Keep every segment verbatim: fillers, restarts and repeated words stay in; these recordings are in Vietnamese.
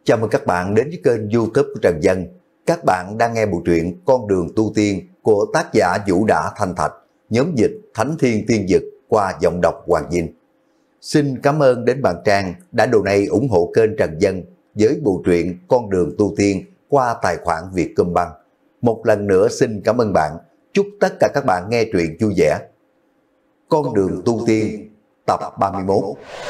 Chào mừng các bạn đến với kênh YouTube của Trần Dân. Các bạn đang nghe bộ truyện Con đường tu tiên của tác giả Vũ Đã Thanh Thạch, nhóm dịch Thánh Thiên Tiên Dực qua giọng đọc Hoàng Dinh. Xin cảm ơn đến bạn Trang đã donate ủng hộ kênh Trần Dân với bộ truyện Con đường tu tiên qua tài khoản Vietcombank. Một lần nữa xin cảm ơn bạn. Chúc tất cả các bạn nghe truyện vui vẻ. Con đường tu tiên tập ba mươi mốt.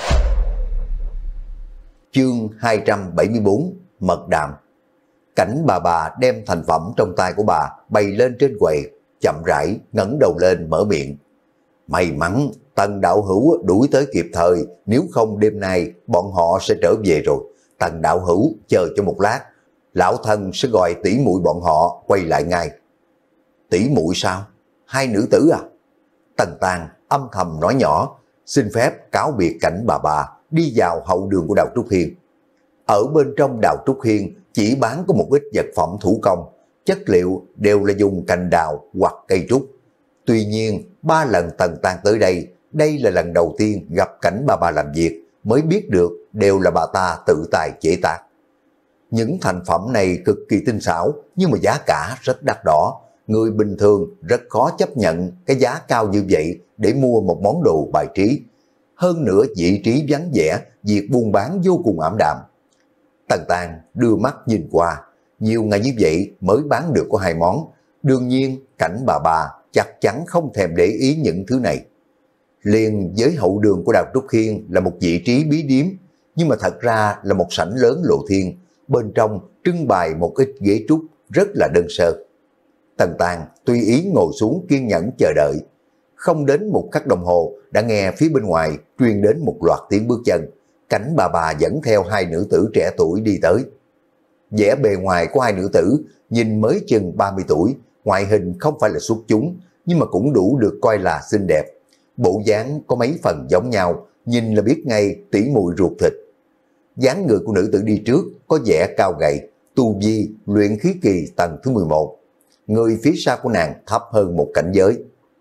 Chương hai trăm bảy mươi bốn, Mật Đàm. Cảnh bà bà đem thành phẩm trong tay của bà bày lên trên quầy, chậm rãi ngẩng đầu lên mở miệng. May mắn Tần đạo hữu đuổi tới kịp thời, nếu không đêm nay bọn họ sẽ trở về rồi. Tần đạo hữu chờ cho một lát, lão thân sẽ gọi tỷ muội bọn họ quay lại ngay. Tỷ muội sao? Hai nữ tử à? Tần Tàng âm thầm nói nhỏ, xin phép cáo biệt Cảnh bà bà, đi vào hậu đường của Đào Trúc Hiên. Ở bên trong Đào Trúc Hiên chỉ bán có một ít vật phẩm thủ công, chất liệu đều là dùng cành đào hoặc cây trúc. Tuy nhiên, ba lần Tần Tàng tới đây, đây là lần đầu tiên gặp Cảnh bà bà làm việc, mới biết được đều là bà ta tự tài chế tác. Những thành phẩm này cực kỳ tinh xảo, nhưng mà giá cả rất đắt đỏ. Người bình thường rất khó chấp nhận cái giá cao như vậy để mua một món đồ bài trí. Hơn nữa vị trí vắng vẻ, việc buôn bán vô cùng ảm đạm. Tần Tàng đưa mắt nhìn qua, nhiều ngày như vậy mới bán được có hai món. Đương nhiên Cảnh bà bà chắc chắn không thèm để ý những thứ này. Liền với hậu đường của Đào Trúc Hiên là một vị trí bí điếm, nhưng mà thật ra là một sảnh lớn lộ thiên. Bên trong trưng bày một ít ghế trúc rất là đơn sơ. Tần Tàng tùy ý ngồi xuống kiên nhẫn chờ đợi. Không đến một khắc đồng hồ đã nghe phía bên ngoài truyền đến một loạt tiếng bước chân. Cảnh bà bà dẫn theo hai nữ tử trẻ tuổi đi tới. Vẻ bề ngoài của hai nữ tử nhìn mới chừng ba mươi tuổi, ngoại hình không phải là xuất chúng, nhưng mà cũng đủ được coi là xinh đẹp. Bộ dáng có mấy phần giống nhau, nhìn là biết ngay tỉ muội ruột thịt. Dáng người của nữ tử đi trước có vẻ cao gầy, tu vi luyện khí kỳ tầng thứ mười một. Người phía sau của nàng thấp hơn một cảnh giới.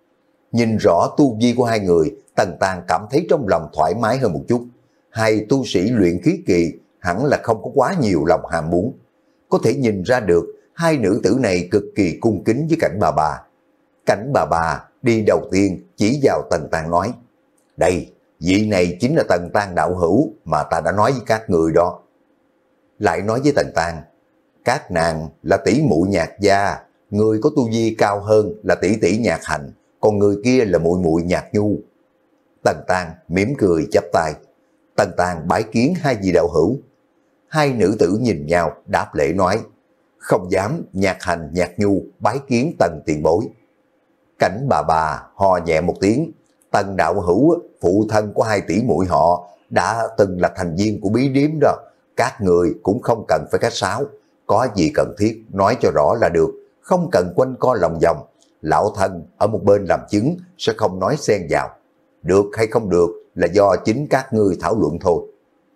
Nhìn rõ tu vi của hai người, Tần Tàng cảm thấy trong lòng thoải mái hơn một chút. Hai tu sĩ luyện khí kỳ hẳn là không có quá nhiều lòng ham muốn. Có thể nhìn ra được hai nữ tử này cực kỳ cung kính với Cảnh bà bà. Cảnh bà bà đi đầu tiên chỉ vào Tần Tàng nói, đây, vị này chính là Tần Tàng đạo hữu mà ta đã nói với các người đó. Lại nói với Tần Tàng, các nàng là tỷ muội Nhạc gia, người có tu vi cao hơn là tỷ tỷ Nhạc Hành, còn người kia là muội muội Nhạc Nhu. Tần Tàng mỉm cười chắp tay. Tần Tàng bái kiến hai vị đạo hữu. Hai nữ tử nhìn nhau đáp lễ nói, không dám, Nhạc Hành Nhạc Nhu bái kiến Tần tiền bối. Cảnh bà bà hò nhẹ một tiếng. Tần đạo hữu phụ thân của hai tỷ muội họ đã từng là thành viên của bí điếm đó. Các người cũng không cần phải khách sáo, có gì cần thiết nói cho rõ là được, không cần quanh co lòng vòng. Lão thân ở một bên làm chứng sẽ không nói xen vào. Được hay không được là do chính các ngươi thảo luận thôi.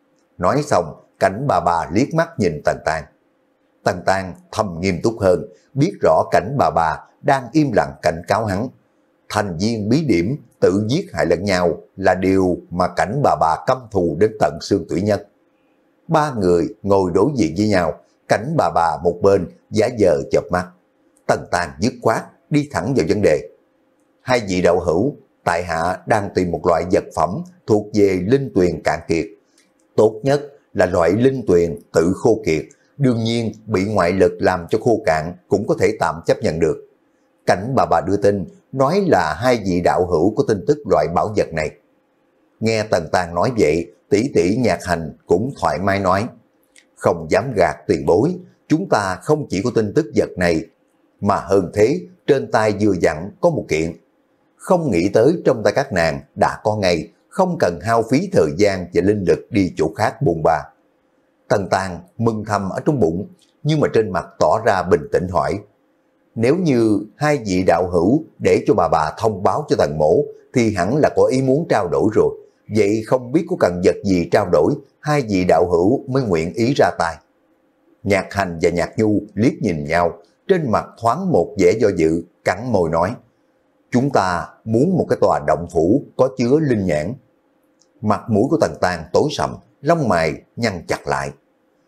Nói xong, Cảnh bà bà liếc mắt nhìn Tần Tàng. Tần Tàng thầm nghiêm túc hơn, biết rõ Cảnh bà bà đang im lặng cảnh cáo hắn. Thành viên bí điểm tự giết hại lẫn nhau là điều mà Cảnh bà bà căm thù đến tận xương tủy nhất. Ba người ngồi đối diện với nhau, Cảnh bà bà một bên giả vờ chợp mắt. Tần Tàng dứt khoát đi thẳng vào vấn đề. Hai vị đạo hữu, tại hạ đang tìm một loại vật phẩm thuộc về linh tuyền cạn kiệt. Tốt nhất là loại linh tuyền tự khô kiệt, đương nhiên bị ngoại lực làm cho khô cạn cũng có thể tạm chấp nhận được. Cảnh bà bà đưa tin, nói là hai vị đạo hữu có tin tức loại bảo vật này. Nghe Tần Tàng nói vậy, tỷ tỷ Nhạc Hành cũng thoải mái nói, không dám gạt tiền bối, chúng ta không chỉ có tin tức vật này, mà hơn thế, trên tay vừa dặn có một kiện. Không nghĩ tới trong tay các nàng đã có ngay, không cần hao phí thời gian và linh lực đi chỗ khác bôn ba. Tần Tàng mừng thầm ở trong bụng, nhưng mà trên mặt tỏ ra bình tĩnh hỏi, nếu như hai vị đạo hữu để cho bà bà thông báo cho Tần mỗ, thì hẳn là có ý muốn trao đổi rồi. Vậy không biết có cần vật gì trao đổi, hai vị đạo hữu mới nguyện ý ra tay. Nhạc Hành và Nhạc Nhu liếc nhìn nhau, trên mặt thoáng một vẻ do dự, cắn môi nói, chúng ta muốn một cái tòa động phủ có chứa linh nhãn. Mặt mũi của Tần Tàng tối sầm, lông mày nhăn chặt lại.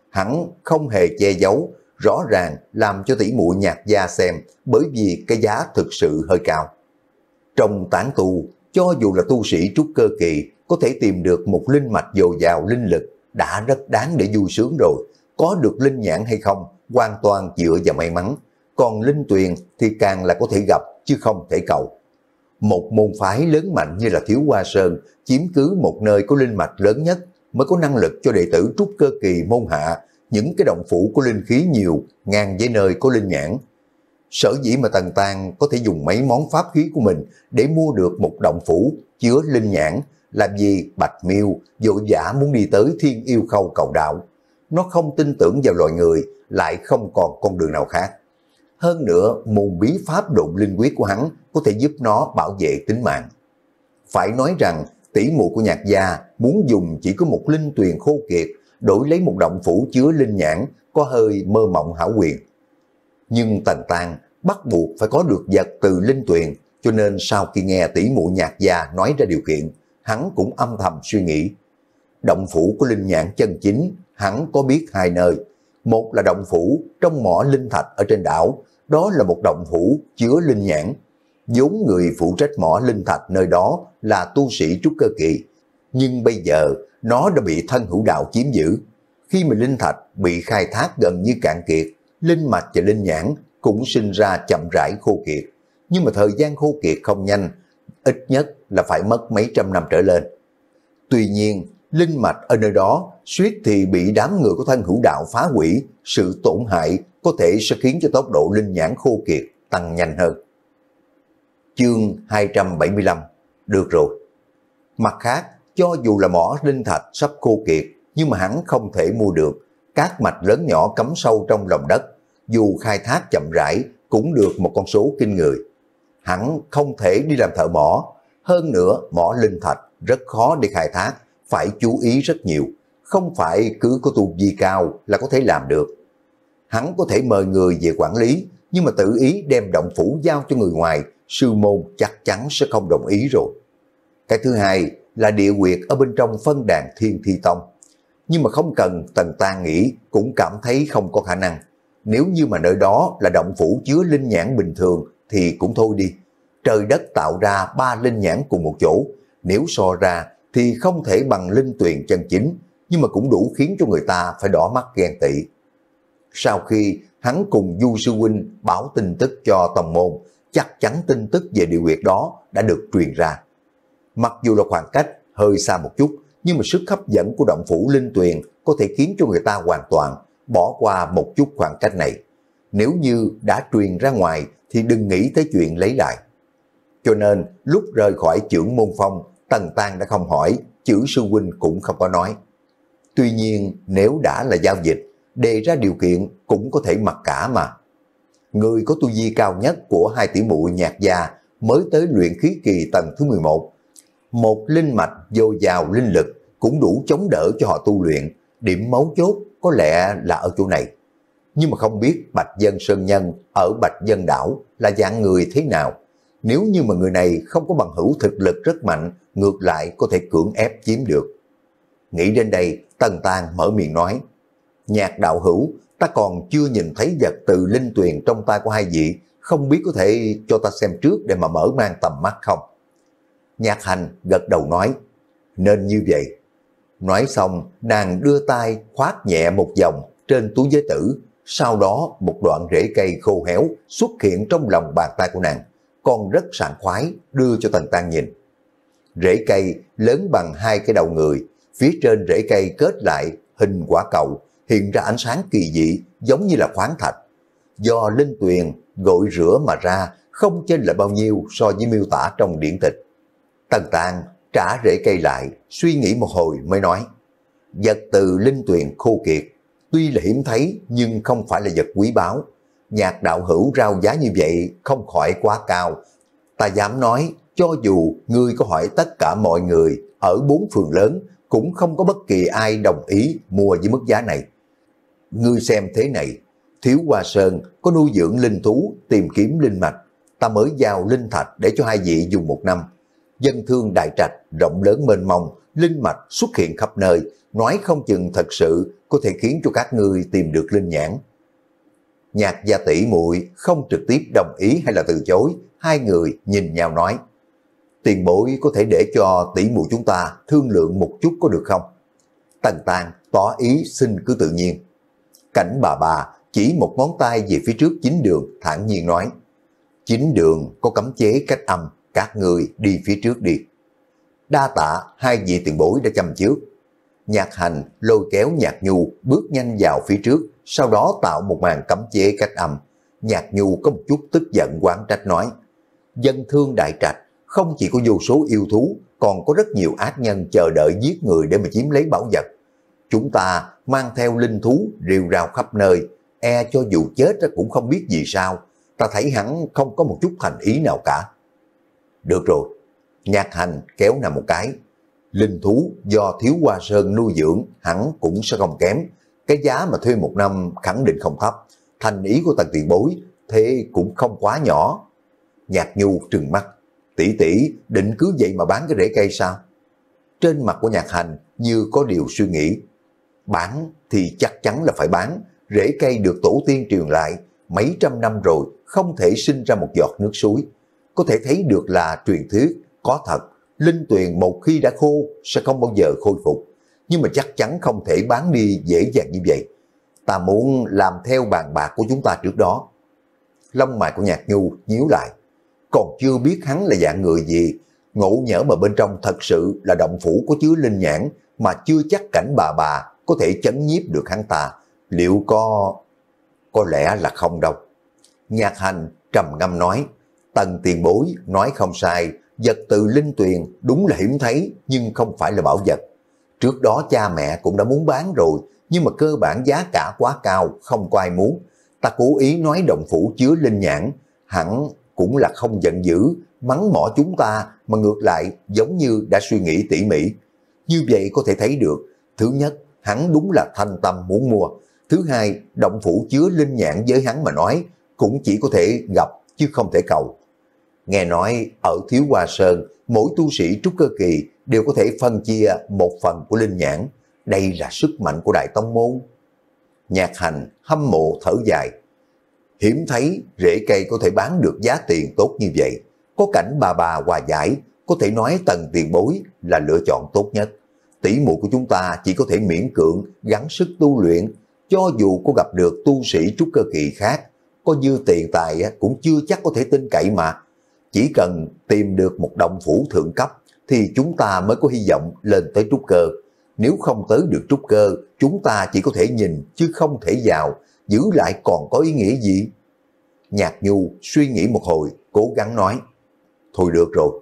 Hắn không hề che giấu, rõ ràng làm cho tỷ muội Nhạc Gia xem, bởi vì cái giá thực sự hơi cao. Trong tán tu, cho dù là tu sĩ trúc cơ kỳ, có thể tìm được một linh mạch dồi dào linh lực đã rất đáng để vui sướng rồi. Có được linh nhãn hay không, hoàn toàn dựa vào may mắn. Còn linh tuyền thì càng là có thể gặp, chứ không thể cầu. Một môn phái lớn mạnh như là Thiếu Hoa Sơn, chiếm cứ một nơi có linh mạch lớn nhất, mới có năng lực cho đệ tử trúc cơ kỳ môn hạ, những cái động phủ có linh khí nhiều, ngang với nơi có linh nhãn. Sở dĩ mà Tần Tang có thể dùng mấy món pháp khí của mình để mua được một động phủ chứa linh nhãn, làm gì Bạch Miêu vội vã muốn đi tới Thiên Yêu Khâu cầu đạo. Nó không tin tưởng vào loài người, lại không còn con đường nào khác. Hơn nữa, môn bí pháp độn linh quyết của hắn có thể giúp nó bảo vệ tính mạng. Phải nói rằng, tỷ muội của Nhạc Gia muốn dùng chỉ có một linh tuyền khô kiệt, đổi lấy một động phủ chứa linh nhãn, có hơi mơ mộng hão huyền. Nhưng Tần Tang bắt buộc phải có được vật từ linh tuyền, cho nên sau khi nghe tỷ muội Nhạc Gia nói ra điều kiện, hắn cũng âm thầm suy nghĩ. Động phủ của linh nhãn chân chính, hắn có biết hai nơi. Một là động phủ trong mỏ linh thạch ở trên đảo, đó là một động phủ chứa linh nhãn. Vốn người phụ trách mỏ linh thạch nơi đó là tu sĩ trúc cơ kỳ, nhưng bây giờ nó đã bị Thân Hữu Đạo chiếm giữ. Khi mà linh thạch bị khai thác gần như cạn kiệt, linh mạch và linh nhãn cũng sinh ra chậm rãi khô kiệt. Nhưng mà thời gian khô kiệt không nhanh, ít nhất là phải mất mấy trăm năm trở lên. Tuy nhiên, linh mạch ở nơi đó suýt thì bị đám người của Thân Hữu Đạo phá hủy, sự tổn hại có thể sẽ khiến cho tốc độ linh nhãn khô kiệt tăng nhanh hơn. Chương hai trăm bảy mươi lăm. Được rồi. Mặt khác, cho dù là mỏ linh thạch sắp khô kiệt, nhưng mà hắn không thể mua được. Các mạch lớn nhỏ cắm sâu trong lòng đất, dù khai thác chậm rãi cũng được một con số kinh người. Hắn không thể đi làm thợ mỏ. Hơn nữa, mỏ linh thạch rất khó để khai thác, phải chú ý rất nhiều. Không phải cứ có tu vi cao là có thể làm được. Hắn có thể mời người về quản lý, nhưng mà tự ý đem động phủ giao cho người ngoài, sư môn chắc chắn sẽ không đồng ý rồi. Cái thứ hai là địa huyệt ở bên trong phân đàn Thiên Thi Tông. Nhưng mà không cần Tần Tang nghĩ cũng cảm thấy không có khả năng. Nếu như mà nơi đó là động phủ chứa linh nhãn bình thường thì cũng thôi đi. Trời đất tạo ra ba linh nhãn cùng một chỗ, nếu so ra thì không thể bằng linh tuyền chân chính, nhưng mà cũng đủ khiến cho người ta phải đỏ mắt ghen tị. Sau khi hắn cùng Du Sư Huynh báo tin tức cho tông môn, chắc chắn tin tức về địa huyệt đó đã được truyền ra. Mặc dù là khoảng cách hơi xa một chút, nhưng mà sức hấp dẫn của động phủ linh tuyền có thể khiến cho người ta hoàn toàn bỏ qua một chút khoảng cách này. Nếu như đã truyền ra ngoài thì đừng nghĩ tới chuyện lấy lại. Cho nên lúc rời khỏi Chưởng Môn Phong, Tần Tang đã không hỏi, chữ sư huynh cũng không có nói. Tuy nhiên nếu đã là giao dịch, đề ra điều kiện cũng có thể mặc cả mà. Người có tu vi cao nhất của hai tỷ muội Nhạc Gia mới tới luyện khí kỳ tầng thứ mười một. Một linh mạch dồi dào linh lực cũng đủ chống đỡ cho họ tu luyện. Điểm mấu chốt có lẽ là ở chỗ này. Nhưng mà không biết Bạch Dân Sơn Nhân ở Bạch Dân Đảo là dạng người thế nào. Nếu như mà người này không có bằng hữu thực lực rất mạnh, ngược lại có thể cưỡng ép chiếm được. Nghĩ đến đây, Tần Tang mở miệng nói, Nhạc đạo hữu, ta còn chưa nhìn thấy vật từ linh tuyền trong tay của hai vị, không biết có thể cho ta xem trước để mà mở mang tầm mắt không? Nhạc Hành gật đầu nói, nên như vậy. Nói xong, nàng đưa tay khoát nhẹ một vòng trên túi giới tử, sau đó một đoạn rễ cây khô héo xuất hiện trong lòng bàn tay của nàng, còn rất sảng khoái đưa cho Tần Tang nhìn. Rễ cây lớn bằng hai cái đầu người, phía trên rễ cây kết lại hình quả cầu, hiện ra ánh sáng kỳ dị giống như là khoáng thạch. Do linh tuyền gội rửa mà ra, không chênh lệch bao nhiêu so với miêu tả trong điển tịch. Tần Tang trả rễ cây lại, suy nghĩ một hồi mới nói, vật từ linh tuyền khô kiệt, tuy là hiếm thấy nhưng không phải là vật quý báu. Nhạc đạo hữu rao giá như vậy không khỏi quá cao. Ta dám nói, cho dù ngươi có hỏi tất cả mọi người ở bốn phường lớn, cũng không có bất kỳ ai đồng ý mua với mức giá này. Ngươi xem thế này, Thiếu Hoa Sơn có nuôi dưỡng linh thú, tìm kiếm linh mạch, ta mới giao linh thạch để cho hai vị dùng một năm. Dân thương đại trạch, rộng lớn mênh mông, linh mạch xuất hiện khắp nơi, nói không chừng thật sự có thể khiến cho các ngươi tìm được linh nhãn. Nhạc gia tỷ muội không trực tiếp đồng ý hay là từ chối, hai người nhìn nhau nói, tiền bối có thể để cho tỷ muội chúng ta thương lượng một chút có được không? Tần Tang tỏ ý xin cứ tự nhiên. Cảnh bà bà chỉ một ngón tay về phía trước chính đường, thản nhiên nói, chính đường có cấm chế cách âm, các người đi phía trước đi. Đa tạ hai vị tiền bối đã chăm trước. Nhạc Hành lôi kéo Nhạc Nhu bước nhanh vào phía trước, sau đó tạo một màn cấm chế cách âm. Nhạc Nhu có một chút tức giận oán trách nói, dân thương đại trạch không chỉ có vô số yêu thú, còn có rất nhiều ác nhân chờ đợi giết người để mà chiếm lấy bảo vật. Chúng ta mang theo linh thú rêu rao khắp nơi, e cho dù chết cũng không biết vì sao, ta thấy hắn không có một chút thành ý nào cả. Được rồi, Nhạc Hành kéo nằm một cái, linh thú do Thiếu Hoa Sơn nuôi dưỡng hẳn cũng sẽ không kém, cái giá mà thuê một năm khẳng định không thấp, thành ý của Tần tiền bối thế cũng không quá nhỏ. Nhạc Nhu trừng mắt, tỷ tỷ định cứ vậy mà bán cái rễ cây sao? Trên mặt của Nhạc Hành như có điều suy nghĩ. Bán thì chắc chắn là phải bán, rễ cây được tổ tiên truyền lại mấy trăm năm rồi, không thể sinh ra một giọt nước suối. Có thể thấy được là truyền thuyết có thật, linh tuyền một khi đã khô sẽ không bao giờ khôi phục, nhưng mà chắc chắn không thể bán đi dễ dàng như vậy. Ta muốn làm theo bàn bạc của chúng ta trước đó. Lông mày của Nhạc Nhu nhíu lại, còn chưa biết hắn là dạng người gì, ngộ nhỡ mà bên trong thật sự là động phủ có chứa linh nhãn, mà chưa chắc Cảnh bà bà có thể chấn nhiếp được hắn ta, liệu có... có lẽ là không đâu. Nhạc Hành trầm ngâm nói, Tần tiền bối nói không sai, vật từ linh tuyền đúng là hiếm thấy nhưng không phải là bảo vật. Trước đó cha mẹ cũng đã muốn bán rồi, nhưng mà cơ bản giá cả quá cao, không có ai muốn. Ta cố ý nói động phủ chứa linh nhãn, hẳn cũng là không giận dữ, mắng mỏ chúng ta, mà ngược lại giống như đã suy nghĩ tỉ mỉ. Như vậy có thể thấy được, thứ nhất, hắn đúng là thanh tâm muốn mua. Thứ hai, động phủ chứa linh nhãn với hắn mà nói, cũng chỉ có thể gặp chứ không thể cầu. Nghe nói ở Thiếu Hoa Sơn, mỗi tu sĩ trúc cơ kỳ đều có thể phân chia một phần của linh nhãn. Đây là sức mạnh của Đại Tông Môn. Nhạc Hành hâm mộ thở dài. Hiếm thấy rễ cây có thể bán được giá tiền tốt như vậy. Có Cảnh bà bà hòa giải, có thể nói Tần tiền bối là lựa chọn tốt nhất. Tỷ muội của chúng ta chỉ có thể miễn cưỡng gắng sức tu luyện. Cho dù có gặp được tu sĩ trúc cơ kỳ khác, có dư tiền tài cũng chưa chắc có thể tin cậy mà. Chỉ cần tìm được một động phủ thượng cấp thì chúng ta mới có hy vọng lên tới trúc cơ. Nếu không tới được trúc cơ, chúng ta chỉ có thể nhìn chứ không thể vào, giữ lại còn có ý nghĩa gì? Nhạc Nhu suy nghĩ một hồi, cố gắng nói, thôi được rồi.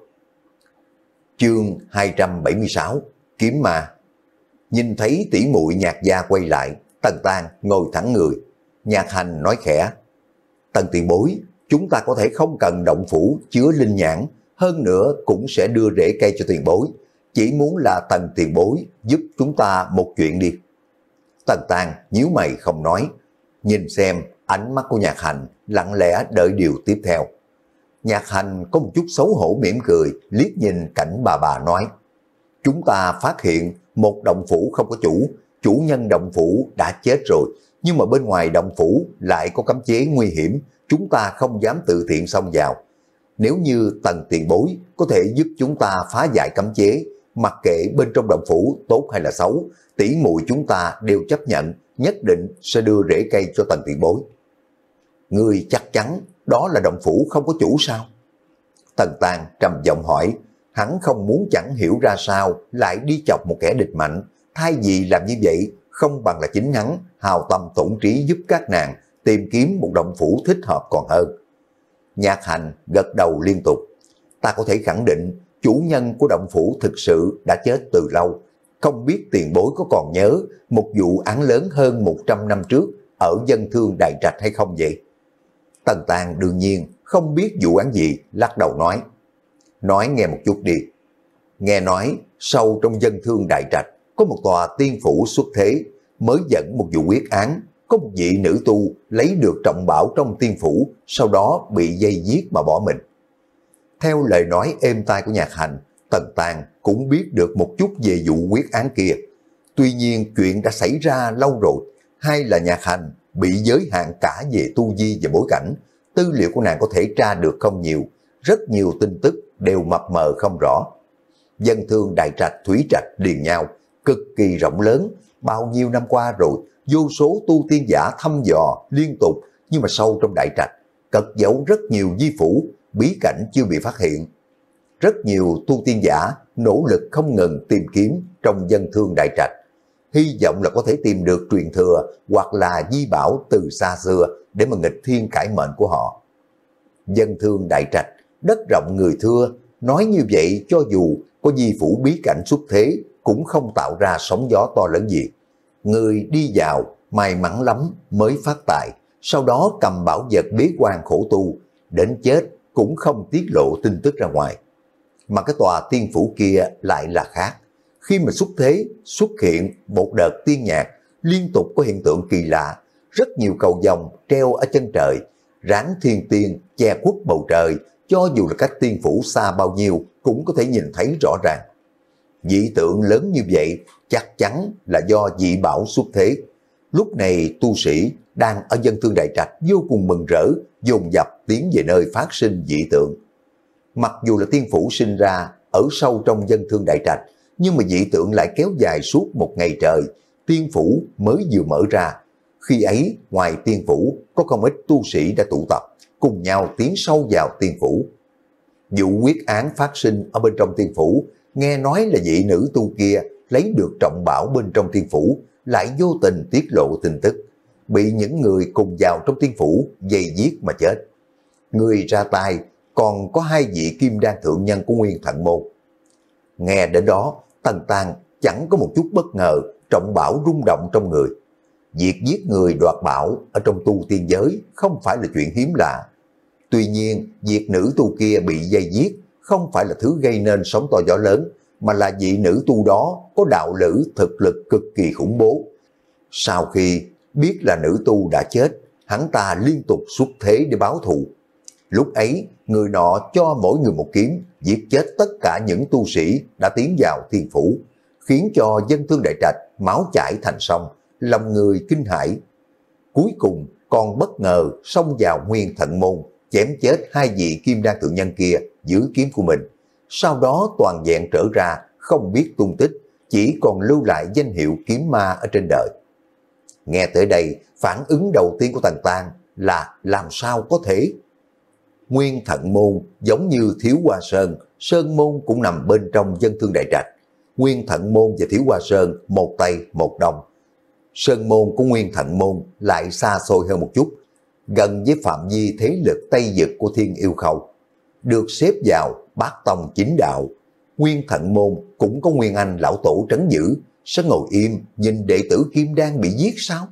Chương hai trăm bảy mươi sáu, Kiếm Ma. Nhìn thấy tỷ muội Nhạc gia quay lại, Tần Tang ngồi thẳng người. Nhạc Hành nói khẽ, Tần tiền bối, chúng ta có thể không cần động phủ chứa linh nhãn, hơn nữa cũng sẽ đưa rễ cây cho tiền bối. Chỉ muốn là Tần tiền bối giúp chúng ta một chuyện đi. Tần Tang nhíu mày không nói, nhìn xem ánh mắt của Nhạc Hành, lặng lẽ đợi điều tiếp theo. Nhạc Hành có một chút xấu hổ mỉm cười, liếc nhìn Cảnh bà bà nói, chúng ta phát hiện một động phủ không có chủ, chủ nhân động phủ đã chết rồi, nhưng mà bên ngoài động phủ lại có cấm chế nguy hiểm, chúng ta không dám tự tiện xông vào. Nếu như Tần tiền bối có thể giúp chúng ta phá giải cấm chế, mặc kệ bên trong động phủ tốt hay là xấu, tỷ muội chúng ta đều chấp nhận, nhất định sẽ đưa rễ cây cho Tần tiền bối. Ngươi chắc chắn đó là động phủ không có chủ sao? Tần Tang trầm giọng hỏi, hắn không muốn chẳng hiểu ra sao lại đi chọc một kẻ địch mạnh, thay vì làm như vậy không bằng là chính hắn hào tâm tổn trí giúp các nàng tìm kiếm một động phủ thích hợp còn hơn. Nhạc Hành gật đầu liên tục, ta có thể khẳng định chủ nhân của động phủ thực sự đã chết từ lâu. Không biết tiền bối có còn nhớ một vụ án lớn hơn một trăm năm trước ở Dân Thương Đại Trạch hay không vậy? Tần Tang đương nhiên không biết vụ án gì, lắc đầu nói, nói nghe một chút đi. Nghe nói sâu trong Dân Thương Đại Trạch có một tòa tiên phủ xuất thế, mới dẫn một vụ quyết án, có một vị nữ tu lấy được trọng bảo trong tiên phủ, sau đó bị dây giết mà bỏ mình. Theo lời nói êm tai của Nhạc Hành, Tần Tang cũng biết được một chút về vụ quyết án kia. Tuy nhiên chuyện đã xảy ra lâu rồi, hay là Nhạc Hành bị giới hạn cả về tu vi và bối cảnh, tư liệu của nàng có thể tra được không nhiều, rất nhiều tin tức đều mập mờ không rõ. Dân thương Đại Trạch, Thủy Trạch liền nhau, cực kỳ rộng lớn, bao nhiêu năm qua rồi, vô số tu tiên giả thăm dò liên tục, nhưng mà sâu trong Đại Trạch, cất giấu rất nhiều di phủ, bí cảnh chưa bị phát hiện. Rất nhiều tu tiên giả nỗ lực không ngừng tìm kiếm trong dân thương Đại Trạch, hy vọng là có thể tìm được truyền thừa hoặc là di bảo từ xa xưa để mà nghịch thiên cải mệnh của họ. Dân thương Đại Trạch, đất rộng người thưa, nói như vậy cho dù có di phủ bí cảnh xuất thế cũng không tạo ra sóng gió to lớn gì. Người đi vào may mắn lắm mới phát tài, sau đó cầm bảo vật bế quan khổ tu, đến chết cũng không tiết lộ tin tức ra ngoài. Mà cái tòa tiên phủ kia lại là khác. Khi mà xuất thế, xuất hiện một đợt tiên nhạc, liên tục có hiện tượng kỳ lạ, rất nhiều cầu vồng treo ở chân trời, ráng thiên tiên che khuất bầu trời, cho dù là các tiên phủ xa bao nhiêu cũng có thể nhìn thấy rõ ràng. Dị tượng lớn như vậy chắc chắn là do dị bảo xuất thế. Lúc này tu sĩ đang ở dân thương Đại Trạch vô cùng mừng rỡ, dồn dập tiến về nơi phát sinh dị tượng. Mặc dù là tiên phủ sinh ra ở sâu trong dân thương Đại Trạch, nhưng mà dị tượng lại kéo dài suốt một ngày trời, tiên phủ mới vừa mở ra. Khi ấy, ngoài tiên phủ, có không ít tu sĩ đã tụ tập, cùng nhau tiến sâu vào tiên phủ. Vụ quyết án phát sinh ở bên trong tiên phủ, nghe nói là vị nữ tu kia lấy được trọng bảo bên trong tiên phủ, lại vô tình tiết lộ tin tức, bị những người cùng vào trong tiên phủ dày giết mà chết. Người ra tay còn có hai vị kim đan thượng nhân của Nguyên Thận Môn. Nghe đến đó, Tần Tang chẳng có một chút bất ngờ, trọng bảo rung động trong người. Việc giết người đoạt bảo ở trong tu tiên giới không phải là chuyện hiếm lạ. Tuy nhiên, việc nữ tu kia bị dây giết không phải là thứ gây nên sóng to gió lớn, mà là vị nữ tu đó có đạo lữ thực lực cực kỳ khủng bố. Sau khi biết là nữ tu đã chết, hắn ta liên tục xuất thế để báo thù. Lúc ấy, người nọ cho mỗi người một kiếm, giết chết tất cả những tu sĩ đã tiến vào thiên phủ, khiến cho dân thương Đại Trạch máu chảy thành sông, lòng người kinh hãi. Cuối cùng còn bất ngờ xông vào Nguyên Thận Môn, chém chết hai vị kim đan thượng nhân kia dưới kiếm của mình. Sau đó toàn vẹn trở ra, không biết tung tích, chỉ còn lưu lại danh hiệu kiếm ma ở trên đời. Nghe tới đây, phản ứng đầu tiên của Tần Tang là làm sao có thể. Nguyên Thận Môn giống như Thiếu Hoa Sơn, Sơn Môn cũng nằm bên trong dân thương Đại Trạch. Nguyên Thận Môn và Thiếu Hoa Sơn một tây một đông. Sơn Môn của Nguyên Thận Môn lại xa xôi hơn một chút, gần với phạm vi thế lực Tây Dực của Thiên Yêu Khâu, được xếp vào bát tông chính đạo. Nguyên Thận Môn cũng có Nguyên Anh lão tổ trấn giữ, sẽ ngồi im nhìn đệ tử kim đan bị giết sao?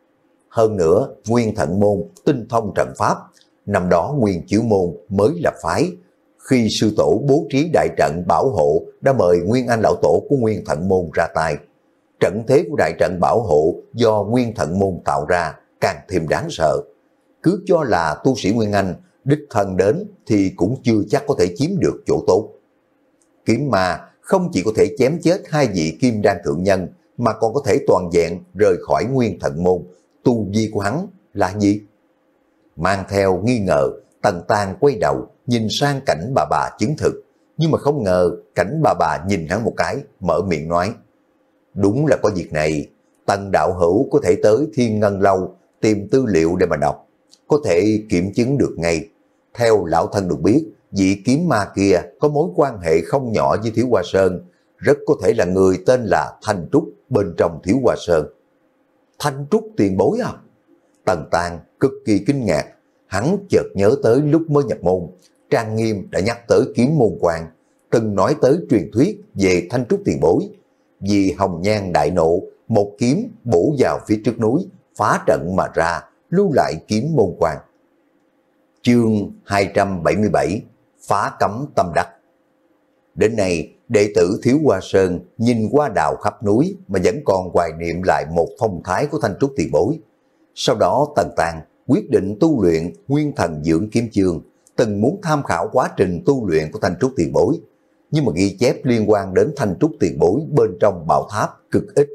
Hơn nữa, Nguyên Thận Môn tinh thông trận pháp, năm đó Nguyên Chiếu Môn mới là phái. Khi sư tổ bố trí đại trận bảo hộ đã mời Nguyên Anh lão tổ của Nguyên Thận Môn ra tay. Trận thế của đại trận bảo hộ do Nguyên Thận Môn tạo ra càng thêm đáng sợ. Cứ cho là tu sĩ Nguyên Anh đích thân đến thì cũng chưa chắc có thể chiếm được chỗ tốt. Kiếm ma không chỉ có thể chém chết hai vị kim đan thượng nhân, mà còn có thể toàn vẹn rời khỏi Nguyên Thận Môn. Tu vi của hắn là gì? Mang theo nghi ngờ, Tần Tang quay đầu nhìn sang Cảnh bà bà chứng thực, nhưng mà không ngờ Cảnh bà bà nhìn hắn một cái, mở miệng nói: đúng là có việc này, Tần đạo hữu có thể tới Thiên Ngân Lâu tìm tư liệu để mà đọc, có thể kiểm chứng được ngay. Theo lão thân được biết, vị kiếm ma kia có mối quan hệ không nhỏ với Thiếu Hoa Sơn, rất có thể là người tên là Thanh Trúc bên trong Thiếu Hoa Sơn. Thanh Trúc tiền bối à? Tần Tang cực kỳ kinh ngạc, hắn chợt nhớ tới lúc mới nhập môn, Trang Nghiêm đã nhắc tới kiếm môn quan, từng nói tới truyền thuyết về Thanh Trúc tiền bối. Vì hồng nhan đại nộ, một kiếm bổ vào phía trước núi, phá trận mà ra, lưu lại kiếm môn quan. Chương hai trăm bảy mươi bảy, phá cấm tâm đắc. Đến nay, đệ tử Thiếu Hoa Sơn nhìn qua đào khắp núi mà vẫn còn hoài niệm lại một phong thái của Thanh Trúc tiền bối. Sau đó Tần Tang quyết định tu luyện Nguyên Thần Dưỡng Kiếm Chương, từng muốn tham khảo quá trình tu luyện của Thanh Trúc tiền bối. Nhưng mà ghi chép liên quan đến Thanh Trúc tiền bối bên trong bảo tháp cực ít,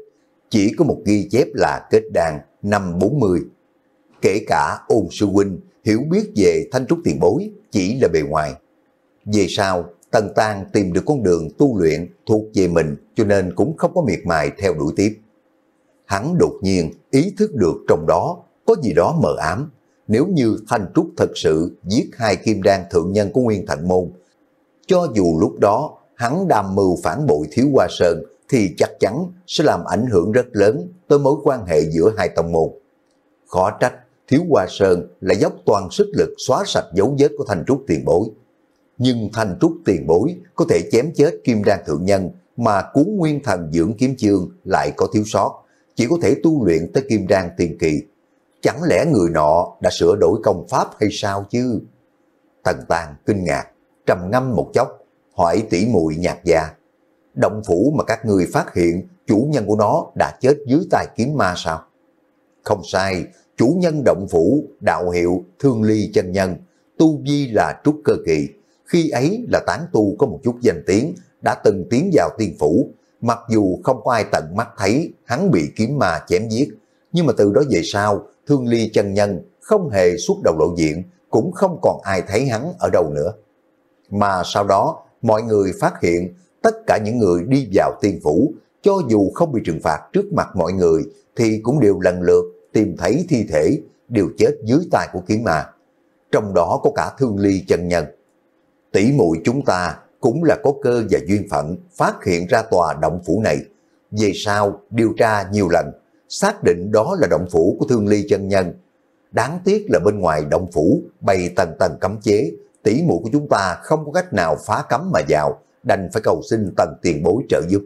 chỉ có một ghi chép là kết đan năm bốn mươi. Kể cả Ôn sư huynh hiểu biết về Thanh Trúc tiền bối chỉ là bề ngoài. Về sau, Tần Tang tìm được con đường tu luyện thuộc về mình, cho nên cũng không có miệt mài theo đuổi tiếp. Hắn đột nhiên ý thức được trong đó có gì đó mờ ám. Nếu như Thanh Trúc thật sự giết hai kim đan thượng nhân của Nguyên Thận Môn, cho dù lúc đó hắn đam mưu phản bội Thiếu Hoa Sơn, thì chắc chắn sẽ làm ảnh hưởng rất lớn tới mối quan hệ giữa hai tông môn. Khó trách Thiếu Hoa Sơn lại dốc toàn sức lực xóa sạch dấu vết của Thanh Trúc tiền bối. Nhưng Thanh Trúc tiền bối có thể chém chết kim đan thượng nhân, mà cuốn Nguyên Thần dưỡng kiếm chương lại có thiếu sót, chỉ có thể tu luyện tới kim đan tiền kỳ. Chẳng lẽ người nọ đã sửa đổi công pháp hay sao chứ? Tần Tang kinh ngạc, trầm ngâm một chốc, hỏi tỷ muội Nhạc Gia, động phủ mà các người phát hiện chủ nhân của nó đã chết dưới tay kiếm ma sao? Không sai, chủ nhân động phủ đạo hiệu Thương Ly chân nhân, tu vi là trúc cơ kỳ, khi ấy là tán tu có một chút danh tiếng, đã từng tiến vào tiên phủ, mặc dù không có ai tận mắt thấy hắn bị kiếm ma chém giết, nhưng mà từ đó về sau, Thương Ly chân nhân không hề xuất đầu lộ diện, cũng không còn ai thấy hắn ở đâu nữa. Mà sau đó, mọi người phát hiện tất cả những người đi vào tiên phủ, cho dù không bị trừng phạt trước mặt mọi người, thì cũng đều lần lượt tìm thấy thi thể, đều chết dưới tay của kiếm ma. Trong đó có cả Thương Ly chân nhân. Tỷ muội chúng ta cũng là có cơ và duyên phận phát hiện ra tòa động phủ này. Về sau điều tra nhiều lần, xác định đó là động phủ của Thương Ly chân nhân. Đáng tiếc là bên ngoài động phủ bày tầng tầng cấm chế, tỷ muội của chúng ta không có cách nào phá cấm mà vào, đành phải cầu xin Tần tiền bối trợ giúp.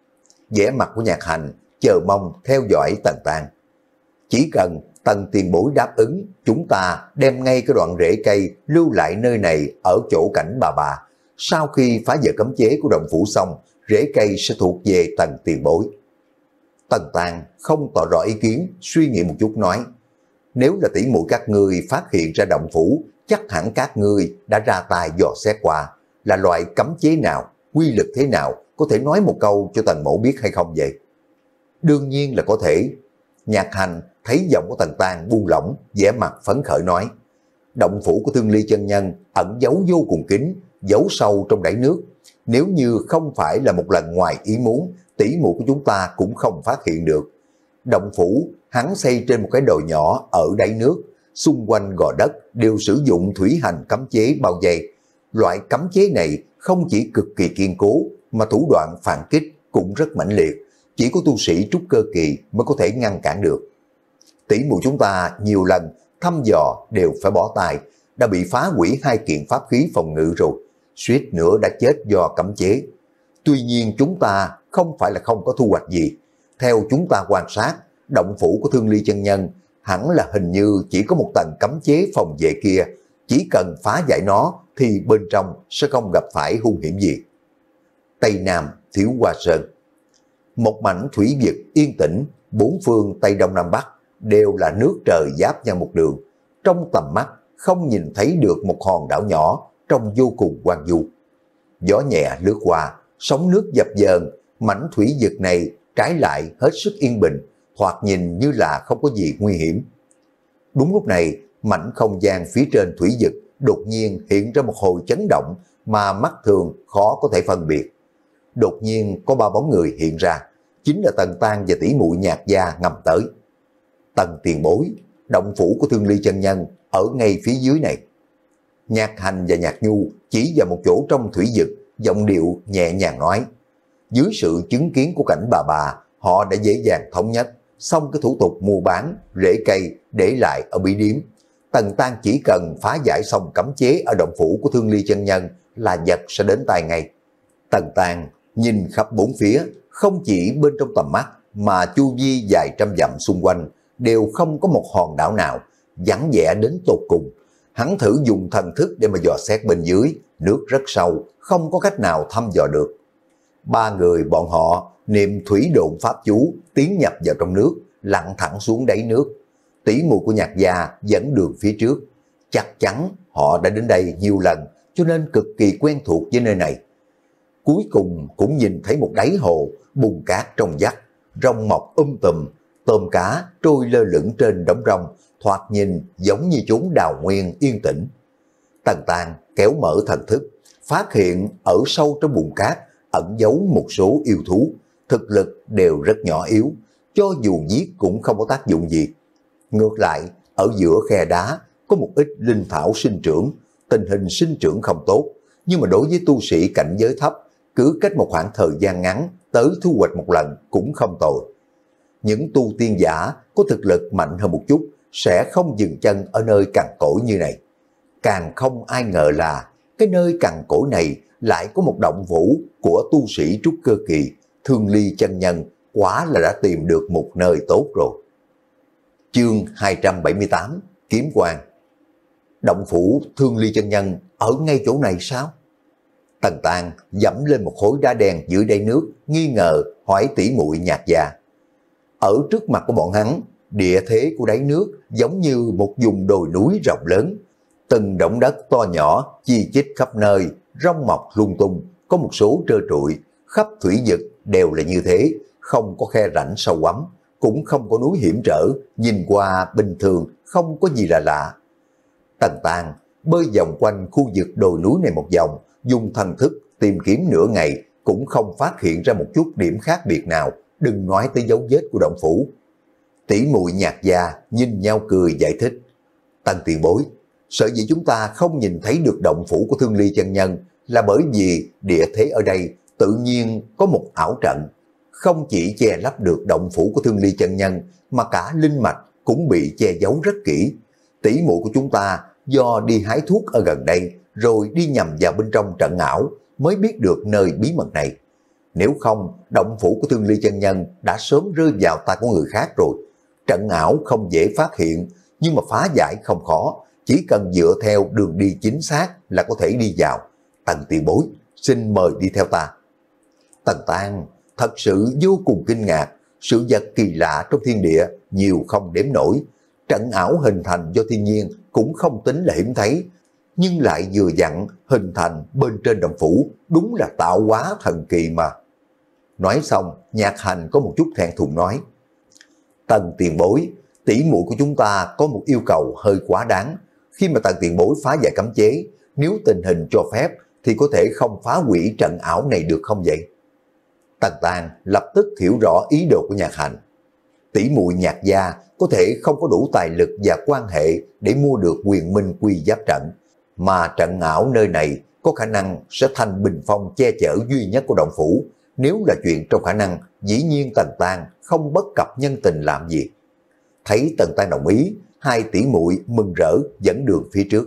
Vẻ mặt của Nhạc Hành chờ mong theo dõi Tần Tang. Chỉ cần Tần tiền bối đáp ứng, chúng ta đem ngay cái đoạn rễ cây lưu lại nơi này ở chỗ cảnh bà bà. Sau khi phá vỡ cấm chế của động phủ xong, rễ cây sẽ thuộc về Tần tiền bối. Tần Tang không tỏ rõ ý kiến, suy nghĩ một chút nói, nếu là tỷ muội các ngươi phát hiện ra động phủ, chắc hẳn các ngươi đã ra tay dò xét qua, là loại cấm chế nào, quy lực thế nào, có thể nói một câu cho Tần mẫu biết hay không vậy? Đương nhiên là có thể. Nhạc Hành thấy giọng của Tần Tang buông lỏng, vẻ mặt phấn khởi nói, động phủ của Thương Ly chân nhân ẩn giấu vô cùng kín, giấu sâu trong đáy nước. Nếu như không phải là một lần ngoài ý muốn, tỷ muội của chúng ta cũng không phát hiện được. Động phủ hắn xây trên một cái đồi nhỏ ở đáy nước, xung quanh gò đất đều sử dụng thủy hành cấm chế bao vây. Loại cấm chế này không chỉ cực kỳ kiên cố, mà thủ đoạn phản kích cũng rất mãnh liệt, chỉ có tu sĩ trúc cơ kỳ mới có thể ngăn cản được. Tỷ muội chúng ta nhiều lần thăm dò đều phải bỏ tay, đã bị phá hủy hai kiện pháp khí phòng ngự rồi, suýt nữa đã chết do cấm chế. Tuy nhiên chúng ta không phải là không có thu hoạch gì. Theo chúng ta quan sát, động phủ của Thương Ly chân nhân hẳn là hình như chỉ có một tầng cấm chế phòng vệ kia, chỉ cần phá giải nó thì bên trong sẽ không gặp phải hung hiểm gì. Tây Nam Thiếu Hoa Sơn, một mảnh thủy vực yên tĩnh, bốn phương Tây Đông Nam Bắc đều là nước trời giáp nhau một đường. Trong tầm mắt không nhìn thấy được một hòn đảo nhỏ, trông vô cùng hoang vu. Gió nhẹ lướt qua, sóng nước dập dờn, mảnh thủy vực này trái lại hết sức yên bình, thoạt nhìn như là không có gì nguy hiểm. Đúng lúc này, mảnh không gian phía trên thủy vực đột nhiên hiện ra một hồi chấn động mà mắt thường khó có thể phân biệt. Đột nhiên có ba bóng người hiện ra, chính là Tần Tang và tỷ muội Nhạc Gia ngầm tới. Tần tiền bối, động phủ của Thương Ly chân nhân ở ngay phía dưới này. Nhạc Hành và Nhạc Nhu chỉ vào một chỗ trong thủy vực, giọng điệu nhẹ nhàng nói. Dưới sự chứng kiến của cảnh bà bà, họ đã dễ dàng thống nhất, xong cái thủ tục mua bán, rễ cây để lại ở bí điếm. Tần Tang chỉ cần phá giải xong cấm chế ở động phủ của Thương Ly chân nhân là vật sẽ đến tay ngay. Tần Tang nhìn khắp bốn phía, không chỉ bên trong tầm mắt mà chu vi vài trăm dặm xung quanh đều không có một hòn đảo nào, vắng vẻ đến tột cùng. Hắn thử dùng thần thức để mà dò xét bên dưới, nước rất sâu, không có cách nào thăm dò được. Ba người bọn họ niệm thủy độn pháp chú, tiến nhập vào trong nước, lặn thẳng xuống đáy nước. Tỷ muội của Nhạc Gia dẫn đường phía trước. Chắc chắn họ đã đến đây nhiều lần, cho nên cực kỳ quen thuộc với nơi này. Cuối cùng cũng nhìn thấy một đáy hồ, bùn cát trong vắt, rong mọc um tùm, tôm cá trôi lơ lửng trên đống rong, thoạt nhìn giống như chốn đào nguyên yên tĩnh. Tần Tang kéo mở thần thức, phát hiện ở sâu trong bùn cát ẩn giấu một số yêu thú, thực lực đều rất nhỏ yếu, cho dù giết cũng không có tác dụng gì. Ngược lại, ở giữa khe đá có một ít linh thảo sinh trưởng, tình hình sinh trưởng không tốt, nhưng mà đối với tu sĩ cảnh giới thấp, cứ cách một khoảng thời gian ngắn tới thu hoạch một lần cũng không tồi. Những tu tiên giả có thực lực mạnh hơn một chút sẽ không dừng chân ở nơi cằn cỗi như này. Càng không ai ngờ là cái nơi cằn cỗi này lại có một động phủ của tu sĩ trúc cơ kỳ. Thương Ly chân nhân quả là đã tìm được một nơi tốt rồi. Chương hai trăm bảy mươi tám, Kiếm Quan. Động phủ Thương Ly chân nhân ở ngay chỗ này sao? Tần Tang dẫm lên một khối đá đen dưới đáy nước, nghi ngờ hỏi tỷ muội Nhạc Gia. Ở trước mặt của bọn hắn, địa thế của đáy nước giống như một vùng đồi núi rộng lớn, từng động đất to nhỏ chi chít khắp nơi, rong mọc lung tung, có một số trơ trụi, khắp thủy vực đều là như thế, không có khe rãnh sâu quắm, cũng không có núi hiểm trở, nhìn qua bình thường, không có gì là lạ. Tần Tang bơi vòng quanh khu vực đồi núi này một vòng, dùng thần thức tìm kiếm nửa ngày, cũng không phát hiện ra một chút điểm khác biệt nào, đừng nói tới dấu vết của động phủ. Tỷ muội Nhạc Gia nhìn nhau cười giải thích. Tần tiền bối, sở dĩ chúng ta không nhìn thấy được động phủ của Thương Ly chân nhân là bởi vì địa thế ở đây tự nhiên có một ảo trận, không chỉ che lấp được động phủ của Thương Ly chân nhân mà cả linh mạch cũng bị che giấu rất kỹ. Tỷ muội của chúng ta do đi hái thuốc ở gần đây rồi đi nhầm vào bên trong trận ảo mới biết được nơi bí mật này. Nếu không, động phủ của Thương Ly chân nhân đã sớm rơi vào tay của người khác rồi. Trận ảo không dễ phát hiện, nhưng mà phá giải không khó, chỉ cần dựa theo đường đi chính xác là có thể đi vào. Tần tiền bối, xin mời đi theo ta. Tần Tang thật sự vô cùng kinh ngạc, sự vật kỳ lạ trong thiên địa nhiều không đếm nổi. Trận ảo hình thành do thiên nhiên cũng không tính là hiếm thấy, nhưng lại vừa dặn hình thành bên trên động phủ, đúng là tạo hóa thần kỳ mà. Nói xong, Nhạc Hành có một chút thẹn thùng nói. Tần tiền bối, tỷ muội của chúng ta có một yêu cầu hơi quá đáng. Khi mà tần tiền bối phá giải cấm chế, nếu tình hình cho phép thì có thể không phá hủy trận ảo này được không vậy? Tần Tang lập tức hiểu rõ ý đồ của Nhạc Hành. Tỷ muội Nhạc Gia có thể không có đủ tài lực và quan hệ để mua được quyền minh quy giáp trận, mà trận ảo nơi này có khả năng sẽ thành bình phong che chở duy nhất của động phủ. Nếu là chuyện trong khả năng, dĩ nhiên Tần Tang không bất cập nhân tình làm gì. Thấy Tần Tang đồng ý, hai tỷ muội mừng rỡ dẫn đường phía trước.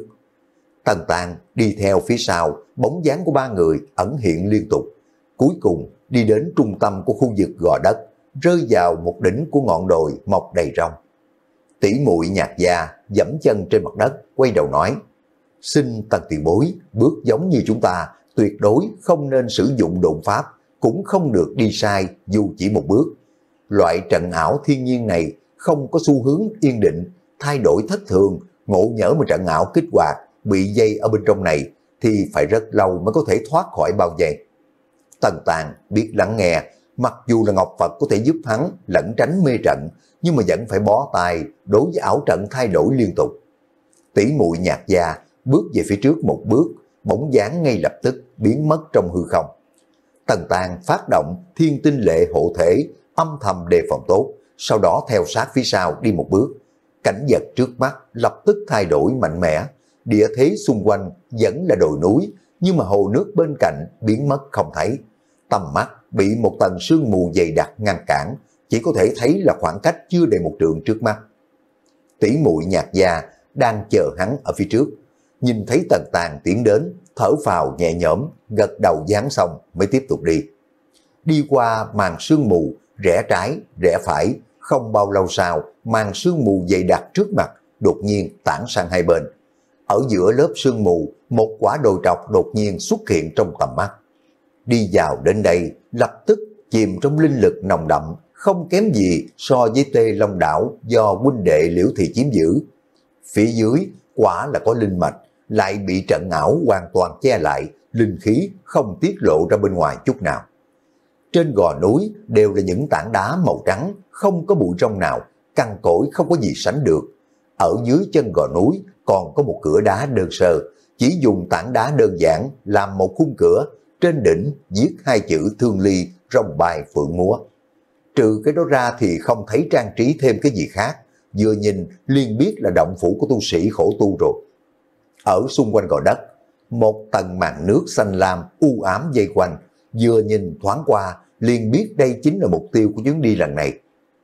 Tần Tang đi theo phía sau, bóng dáng của ba người ẩn hiện liên tục. Cuối cùng đi đến trung tâm của khu vực gò đất, rơi vào một đỉnh của ngọn đồi mọc đầy rong. Tỷ muội Nhạc Gia dẫm chân trên mặt đất, quay đầu nói: xin Tần tiền bối bước giống như chúng ta, tuyệt đối không nên sử dụng độn pháp, cũng không được đi sai dù chỉ một bước. Loại trận ảo thiên nhiên này không có xu hướng yên định, thay đổi thất thường, ngộ nhỡ mà trận ảo kích hoạt, bị dây ở bên trong này thì phải rất lâu mới có thể thoát khỏi bao dây. Tần Tang biết lắng nghe, mặc dù là Ngọc Phật có thể giúp hắn lẩn tránh mê trận, nhưng mà vẫn phải bó tay đối với ảo trận thay đổi liên tục. Tỷ muội Nhạc Gia bước về phía trước một bước, bóng dáng ngay lập tức biến mất trong hư không. Tần Tang phát động thiên tinh lệ hộ thể, âm thầm đề phòng tốt, sau đó theo sát phía sau đi một bước. Cảnh vật trước mắt lập tức thay đổi mạnh mẽ, địa thế xung quanh vẫn là đồi núi, nhưng mà hồ nước bên cạnh biến mất không thấy. Tầm mắt bị một tầng sương mù dày đặc ngăn cản, chỉ có thể thấy là khoảng cách chưa đầy một trượng trước mắt. Tỷ muội Nhạc Gia đang chờ hắn ở phía trước, nhìn thấy Tần Tang tiến đến, thở phào nhẹ nhõm, gật đầu dán xong mới tiếp tục đi. Đi qua màn sương mù, rẽ trái, rẽ phải, không bao lâu sau, màn sương mù dày đặc trước mặt đột nhiên tản sang hai bên. Ở giữa lớp sương mù, một quả đồi trọc đột nhiên xuất hiện trong tầm mắt. Đi vào đến đây, lập tức chìm trong linh lực nồng đậm, không kém gì so với Tê Long Đảo do huynh đệ Liễu Thị chiếm giữ. Phía dưới quả là có linh mạch, lại bị trận ảo hoàn toàn che lại, linh khí không tiết lộ ra bên ngoài chút nào. Trên gò núi đều là những tảng đá màu trắng, không có bụi rong nào, cằn cỗi không có gì sánh được. Ở dưới chân gò núi còn có một cửa đá đơn sơ, chỉ dùng tảng đá đơn giản làm một khung cửa, trên đỉnh viết hai chữ Thương Ly rồng bài phượng múa. Trừ cái đó ra thì không thấy trang trí thêm cái gì khác, vừa nhìn liền biết là động phủ của tu sĩ khổ tu rồi. Ở xung quanh gò đất, một tầng màn nước xanh lam u ám dây quanh, vừa nhìn thoáng qua liền biết đây chính là mục tiêu của chuyến đi lần này.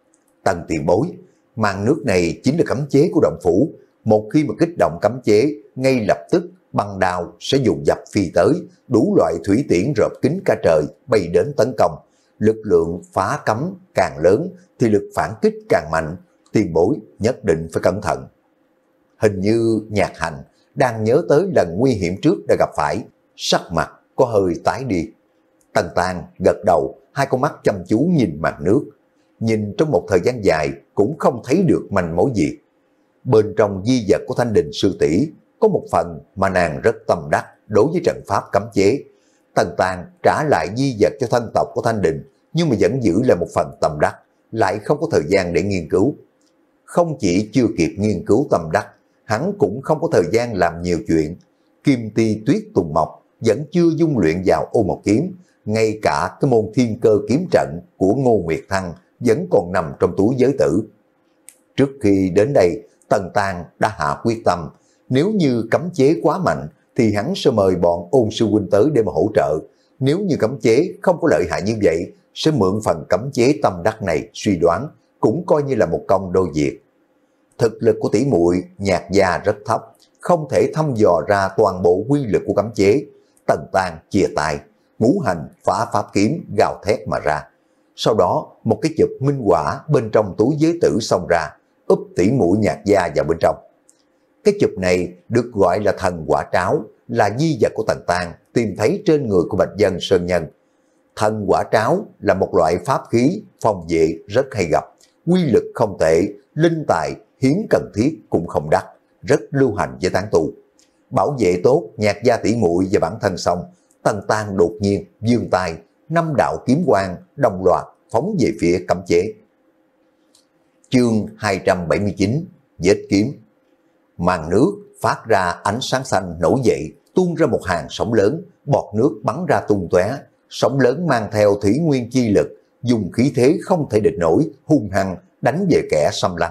Tần tiền bối, màn nước này chính là cấm chế của động phủ, một khi mà kích động cấm chế, ngay lập tức băng đao sẽ dùng dập phi tới, đủ loại thủy tiễn rợp kín cả trời bay đến tấn công. Lực lượng phá cấm càng lớn thì lực phản kích càng mạnh, tiền bối nhất định phải cẩn thận. Hình như Nhạc Hành đang nhớ tới lần nguy hiểm trước đã gặp phải, sắc mặt có hơi tái đi. Tần Tàng gật đầu, hai con mắt chăm chú nhìn mặt nước, nhìn trong một thời gian dài cũng không thấy được manh mối gì. Bên trong di vật của Thanh Đình sư tỷ có một phần mà nàng rất tâm đắc đối với trận pháp cấm chế. Tần Tàng trả lại di vật cho thân tộc của Thanh Đình, nhưng mà vẫn giữ lại một phần tâm đắc, lại không có thời gian để nghiên cứu. Không chỉ chưa kịp nghiên cứu tâm đắc, hắn cũng không có thời gian làm nhiều chuyện. Kim Ti Tuyết Tùng Mộc vẫn chưa dung luyện vào ô mộc kiếm, ngay cả cái môn thiên cơ kiếm trận của Ngô Nguyệt Thăng vẫn còn nằm trong túi giới tử. Trước khi đến đây, Tần Tàng đã hạ quyết tâm, nếu như cấm chế quá mạnh thì hắn sẽ mời bọn Ôn sư huynh tới để mà hỗ trợ. Nếu như cấm chế không có lợi hại như vậy, sẽ mượn phần cấm chế tâm đắc này suy đoán, cũng coi như là một công đôi việc. Thực lực của tỷ muội Nhạc gia rất thấp, không thể thăm dò ra toàn bộ quy lực của cấm chế. Tần Tàng chia tay, ngũ hành phá pháp kiếm gào thét mà ra. Sau đó một cái chụp minh quả bên trong túi giới tử xông ra, úp tỷ muội Nhạc gia vào bên trong. Cái chụp này được gọi là thần quả tráo, là di vật của Tần Tàng tìm thấy trên người của Bạch Dân Sơn Nhân. Thần quả tráo là một loại pháp khí phòng vệ rất hay gặp, quy lực không tệ, linh tài hiếm cần thiết cũng không đắt, rất lưu hành với tán tu. Bảo vệ tốt Nhạc gia tỷ muội và bản thân xong, Tần Tàng đột nhiên vươn tay, năm đạo kiếm quang đồng loạt phóng về phía cấm chế. Chương hai trăm bảy mươi chín, vết kiếm. Màn nước phát ra ánh sáng xanh nổi dậy, tuôn ra một hàng sóng lớn, bọt nước bắn ra tung tóe. Sóng lớn mang theo thủy nguyên chi lực, dùng khí thế không thể địch nổi, hung hăng đánh về kẻ xâm lăng.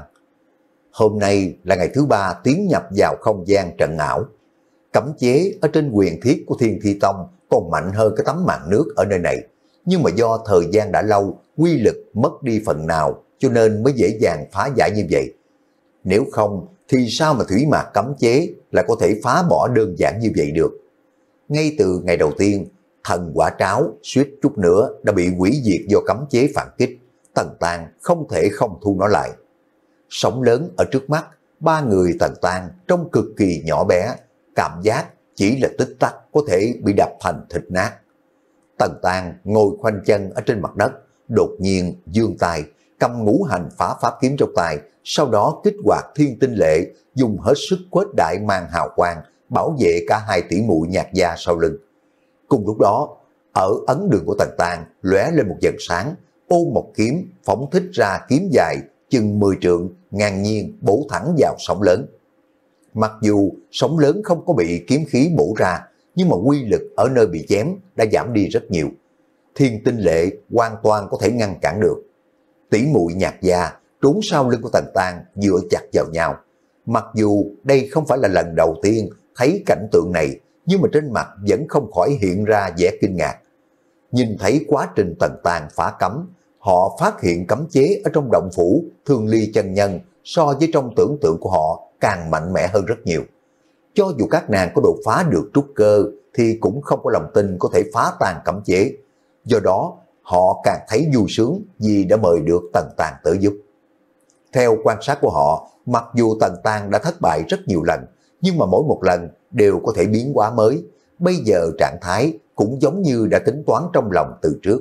Hôm nay là ngày thứ ba tiến nhập vào không gian trận ảo. Cấm chế ở trên quyền thiết của Thiên Thi Tông còn mạnh hơn cái tấm màn nước ở nơi này, nhưng mà do thời gian đã lâu, quy lực mất đi phần nào, cho nên mới dễ dàng phá giải như vậy. Nếu không thì sao mà thủy mạc cấm chế lại có thể phá bỏ đơn giản như vậy được. Ngay từ ngày đầu tiên, thần quả tráo suýt chút nữa đã bị hủy diệt do cấm chế phản kích. Tần Tàng không thể không thu nó lại. Sóng lớn ở trước mắt, ba người Tần Tàng trông cực kỳ nhỏ bé, cảm giác chỉ là tích tắc có thể bị đập thành thịt nát. Tần Tàng ngồi khoanh chân ở trên mặt đất, đột nhiên giương tay, cầm ngũ hành phá pháp kiếm trong tay, sau đó kích hoạt thiên tinh lệ, dùng hết sức khuếch đại mang hào quang, bảo vệ cả hai tỷ muội Nhạc gia sau lưng. Cùng lúc đó, ở ấn đường của Tần Tàng lóe lên một dần sáng, ô một kiếm phóng thích ra kiếm dài chừng mười trượng, ngang nhiên bổ thẳng vào sóng lớn. Mặc dù sóng lớn không có bị kiếm khí bổ ra, nhưng mà quy lực ở nơi bị chém đã giảm đi rất nhiều. Thiên tinh lệ hoàn toàn có thể ngăn cản được. Tỷ muội Nhạc gia trốn sau lưng của Tần Tàng dựa chặt vào nhau. Mặc dù đây không phải là lần đầu tiên thấy cảnh tượng này, nhưng mà trên mặt vẫn không khỏi hiện ra vẻ kinh ngạc. Nhìn thấy quá trình Tần Tàng phá cấm, họ phát hiện cấm chế ở trong động phủ Thương Ly chân nhân so với trong tưởng tượng của họ càng mạnh mẽ hơn rất nhiều. Cho dù các nàng có đột phá được trúc cơ thì cũng không có lòng tin có thể phá tan cấm chế. Do đó họ càng thấy vui sướng vì đã mời được Tần Tàng tới giúp. Theo quan sát của họ, mặc dù Tần Tàng đã thất bại rất nhiều lần, nhưng mà mỗi một lần đều có thể biến hóa mới. Bây giờ trạng thái cũng giống như đã tính toán trong lòng từ trước.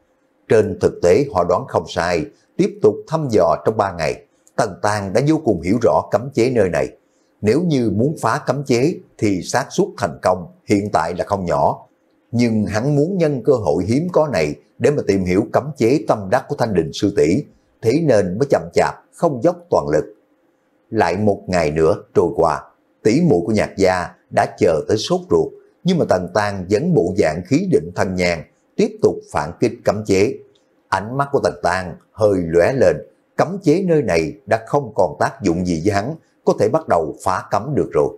Trên thực tế họ đoán không sai, tiếp tục thăm dò trong ba ngày, Tần Tàng đã vô cùng hiểu rõ cấm chế nơi này. Nếu như muốn phá cấm chế thì xác suất thành công hiện tại là không nhỏ. Nhưng hắn muốn nhân cơ hội hiếm có này để mà tìm hiểu cấm chế tâm đắc của Thanh Đình sư tỷ, thế nên mới chậm chạp không dốc toàn lực. Lại một ngày nữa trôi qua, tỷ muội của Nhạc gia đã chờ tới sốt ruột, nhưng mà Tần Tang vẫn bộ dạng khí định thần nhàn, tiếp tục phản kích cấm chế. Ánh mắt của Tần Tang hơi lóe lên, cấm chế nơi này đã không còn tác dụng gì với hắn, có thể bắt đầu phá cấm được rồi.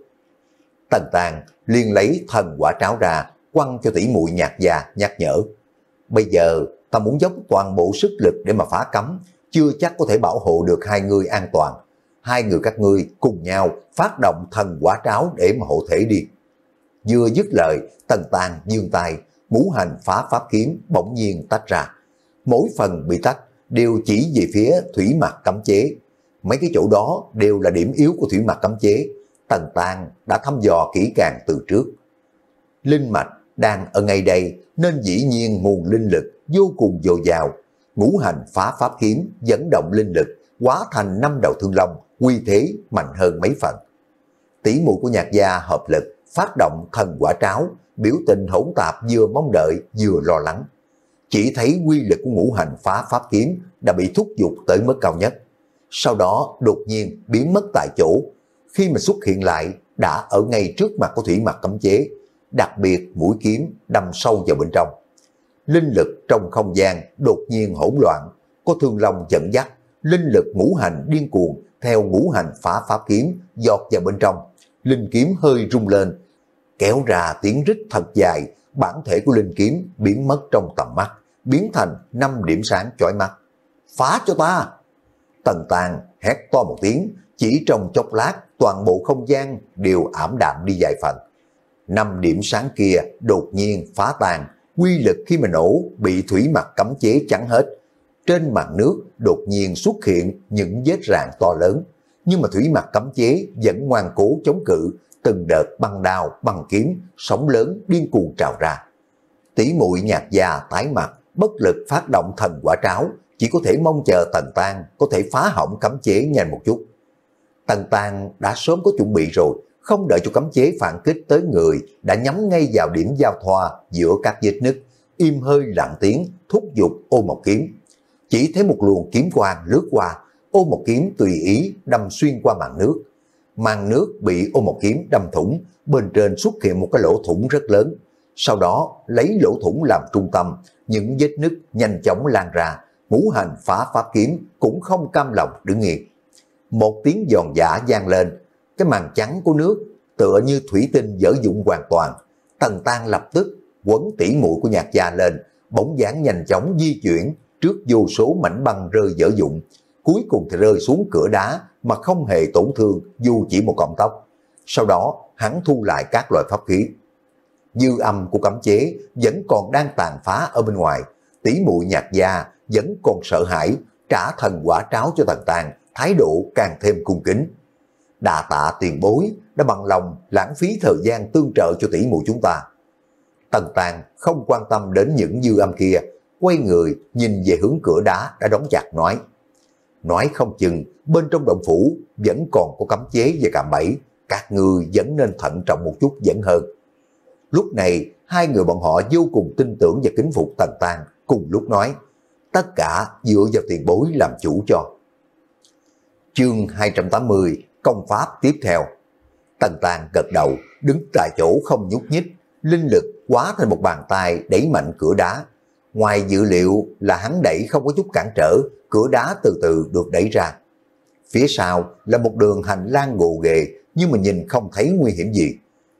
Tần Tang liền lấy thần quả tráo ra, quăng cho tỷ muội Nhạc gia nhắc nhở. Bây giờ ta muốn dốc toàn bộ sức lực để mà phá cấm, chưa chắc có thể bảo hộ được hai người an toàn. Hai người các ngươi cùng nhau phát động thần quả tráo để mà hộ thể đi. Vừa dứt lời, Tần Tang giương tay, ngũ hành phá pháp kiếm bỗng nhiên tách ra. Mỗi phần bị tách đều chỉ về phía thủy mạch cấm chế. Mấy cái chỗ đó đều là điểm yếu của thủy mạch cấm chế. Tần Tang đã thăm dò kỹ càng từ trước. Linh mạch đang ở ngay đây nên dĩ nhiên nguồn linh lực vô cùng dồi dào. Ngũ hành phá pháp kiếm dẫn động linh lực hóa thành năm đầu thương long, uy thế mạnh hơn mấy phần. Tỷ muội của Nhạc gia hợp lực phát động thần quả tráo, biểu tình hỗn tạp, vừa mong đợi vừa lo lắng. Chỉ thấy quy lực của ngũ hành phá pháp kiếm đã bị thúc giục tới mức cao nhất, sau đó đột nhiên biến mất tại chỗ. Khi mà xuất hiện lại đã ở ngay trước mặt của thủy mạch cấm chế, đặc biệt mũi kiếm đâm sâu vào bên trong. Linh lực trong không gian đột nhiên hỗn loạn, có thương long dẫn dắt, linh lực ngũ hành điên cuồng theo ngũ hành phá pháp kiếm giọt vào bên trong. Linh kiếm hơi rung lên, kéo ra tiếng rít thật dài, bản thể của linh kiếm biến mất trong tầm mắt, biến thành năm điểm sáng chói mắt. Phá cho ta! Tần Tang hét to một tiếng, chỉ trong chốc lát toàn bộ không gian đều ảm đạm đi vài phần. Năm điểm sáng kia đột nhiên phá tan, quy lực khi mà nổ bị thủy mạch cấm chế chắn hết. Trên mặt nước đột nhiên xuất hiện những vết rạn to lớn, nhưng mà thủy mạch cấm chế vẫn ngoan cố chống cự. Từng đợt băng đao, băng kiếm, sóng lớn điên cuồng trào ra. Tỷ muội Nhạc gia tái mặt, bất lực phát động thần quả tráo, chỉ có thể mong chờ Tần Tang có thể phá hỏng cấm chế nhanh một chút. Tần Tang đã sớm có chuẩn bị rồi, không đợi cho cấm chế phản kích tới người, đã nhắm ngay vào điểm giao thoa giữa các vết nứt, im hơi lặng tiếng thúc giục ô một kiếm. Chỉ thấy một luồng kiếm quang lướt qua, ô một kiếm tùy ý đâm xuyên qua màn nước. Màn nước bị ô một kiếm đâm thủng, bên trên xuất hiện một cái lỗ thủng rất lớn. Sau đó lấy lỗ thủng làm trung tâm, những vết nứt nhanh chóng lan ra. Ngũ hành phá pháp kiếm cũng không cam lòng đứng yên. Một tiếng giòn giã vang lên, cái màn trắng của nước tựa như thủy tinh dở dụng hoàn toàn. Tần Tang lập tức quấn tỷ muội của Nhạc gia lên, bóng dáng nhanh chóng di chuyển trước vô số mảnh băng rơi dở dụng, cuối cùng thì rơi xuống cửa đá mà không hề tổn thương dù chỉ một cọng tóc. Sau đó hắn thu lại các loại pháp khí. Dư âm của cấm chế vẫn còn đang tàn phá ở bên ngoài. Tỷ muội Nhạc gia vẫn còn sợ hãi, trả thần quả tráo cho Tần Tang, thái độ càng thêm cung kính. Đà tạ tiền bối đã bằng lòng lãng phí thời gian tương trợ cho tỷ muội chúng ta. Tần Tang không quan tâm đến những dư âm kia, quay người nhìn về hướng cửa đá đã đóng chặt nói. Nói không chừng bên trong động phủ vẫn còn có cấm chế và cạm bẫy, các ngươi vẫn nên thận trọng một chút vẫn hơn. Lúc này hai người bọn họ vô cùng tin tưởng và kính phục Tần Tang, cùng lúc nói, tất cả dựa vào tiền bối làm chủ cho. Chương hai trăm tám mươi, công pháp tiếp theo. Tần Tang gật đầu, đứng tại chỗ không nhúc nhích, linh lực hóa thành một bàn tay đẩy mạnh cửa đá. Ngoài dự liệu là hắn đẩy không có chút cản trở, cửa đá từ từ được đẩy ra. Phía sau là một đường hành lang gồ ghề, nhưng mà nhìn không thấy nguy hiểm gì.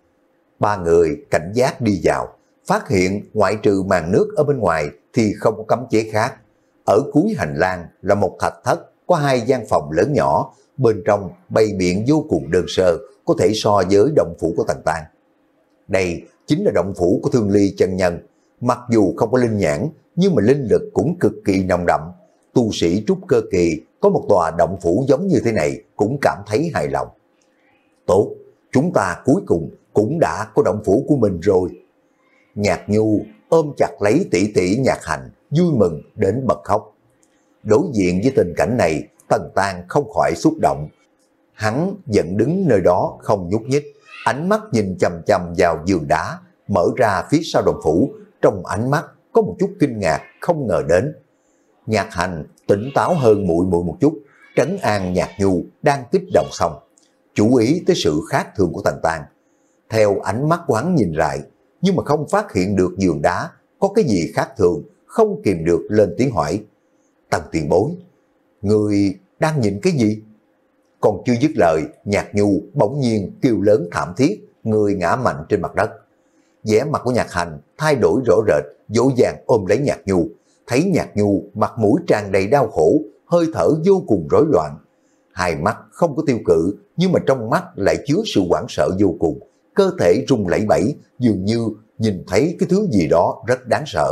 Ba người cảnh giác đi vào, phát hiện ngoại trừ màn nước ở bên ngoài thì không có cấm chế khác. Ở cuối hành lang là một thạch thất, có hai gian phòng lớn nhỏ, bên trong bày biện vô cùng đơn sơ, có thể so với động phủ của Tần Tang. Đây chính là động phủ của Thương Ly chân nhân. Mặc dù không có linh nhãn, nhưng mà linh lực cũng cực kỳ nồng đậm. Tu sĩ trúc cơ kỳ có một tòa động phủ giống như thế này cũng cảm thấy hài lòng. Tốt, chúng ta cuối cùng cũng đã có động phủ của mình rồi. Nhạc Nhu ôm chặt lấy tỷ tỷ Nhạc Hành, vui mừng đến bật khóc. Đối diện với tình cảnh này, Tần Tang không khỏi xúc động. Hắn vẫn đứng nơi đó không nhúc nhích, ánh mắt nhìn chằm chằm vào giường đá, mở ra phía sau động phủ, trong ánh mắt có một chút kinh ngạc không ngờ đến. Nhạc Hành tỉnh táo hơn muội muội một chút, trấn an Nhạc Nhu đang kích động xong, chú ý tới sự khác thường của Tần Tang. Theo ánh mắt của hắn nhìn lại, nhưng mà không phát hiện được giường đá có cái gì khác thường, không kìm được lên tiếng hỏi. Tần tiền bối, người đang nhìn cái gì? Còn chưa dứt lời, Nhạc Nhu bỗng nhiên kêu lớn thảm thiết, người ngã mạnh trên mặt đất. Vẻ mặt của Nhạc Hành thay đổi rõ rệt, dỗ dàng ôm lấy Nhạc Nhu. Thấy Nhạc Nhu mặt mũi tràn đầy đau khổ, hơi thở vô cùng rối loạn. Hai mắt không có tiêu cự, nhưng mà trong mắt lại chứa sự hoảng sợ vô cùng. Cơ thể rung lẩy bẩy, dường như nhìn thấy cái thứ gì đó rất đáng sợ.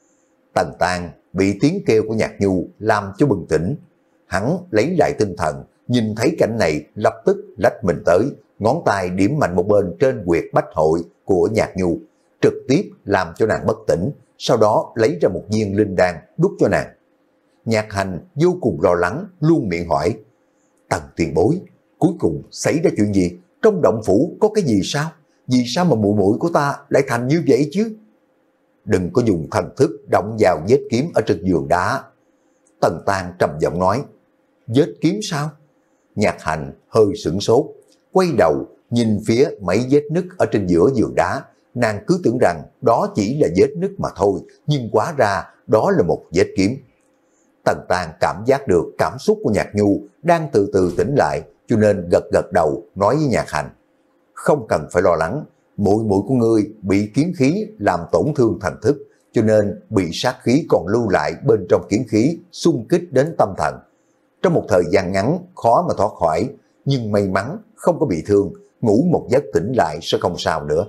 Tần Tang bị tiếng kêu của Nhạc Nhu làm cho bừng tỉnh. Hắn lấy lại tinh thần, nhìn thấy cảnh này lập tức lách mình tới, ngón tay điểm mạnh một bên trên huyệt bách hội của Nhạc Nhu, trực tiếp làm cho nàng bất tỉnh, sau đó lấy ra một viên linh đan đút cho nàng. Nhạc Hành vô cùng lo lắng, luôn miệng hỏi, Tần tiền bối, cuối cùng xảy ra chuyện gì? Trong động phủ có cái gì sao? Vì sao mà muội muội của ta lại thành như vậy chứ? Đừng có dùng thần thức động vào vết kiếm ở trên giường đá. Tần Tang trầm giọng nói, vết kiếm sao? Nhạc Hành hơi sửng sốt, quay đầu nhìn phía mấy vết nứt ở trên giữa giường đá. Nàng cứ tưởng rằng đó chỉ là vết nứt mà thôi, nhưng hóa ra đó là một vết kiếm. Tần Tang cảm giác được cảm xúc của Nhạc Nhu đang từ từ tỉnh lại, cho nên gật gật đầu nói với Nhạc Hành, không cần phải lo lắng, muội muội của ngươi bị kiếm khí làm tổn thương thần thức, cho nên bị sát khí còn lưu lại bên trong kiếm khí xung kích đến tâm thần. Trong một thời gian ngắn khó mà thoát khỏi, nhưng may mắn không có bị thương, ngủ một giấc tỉnh lại sẽ không sao nữa.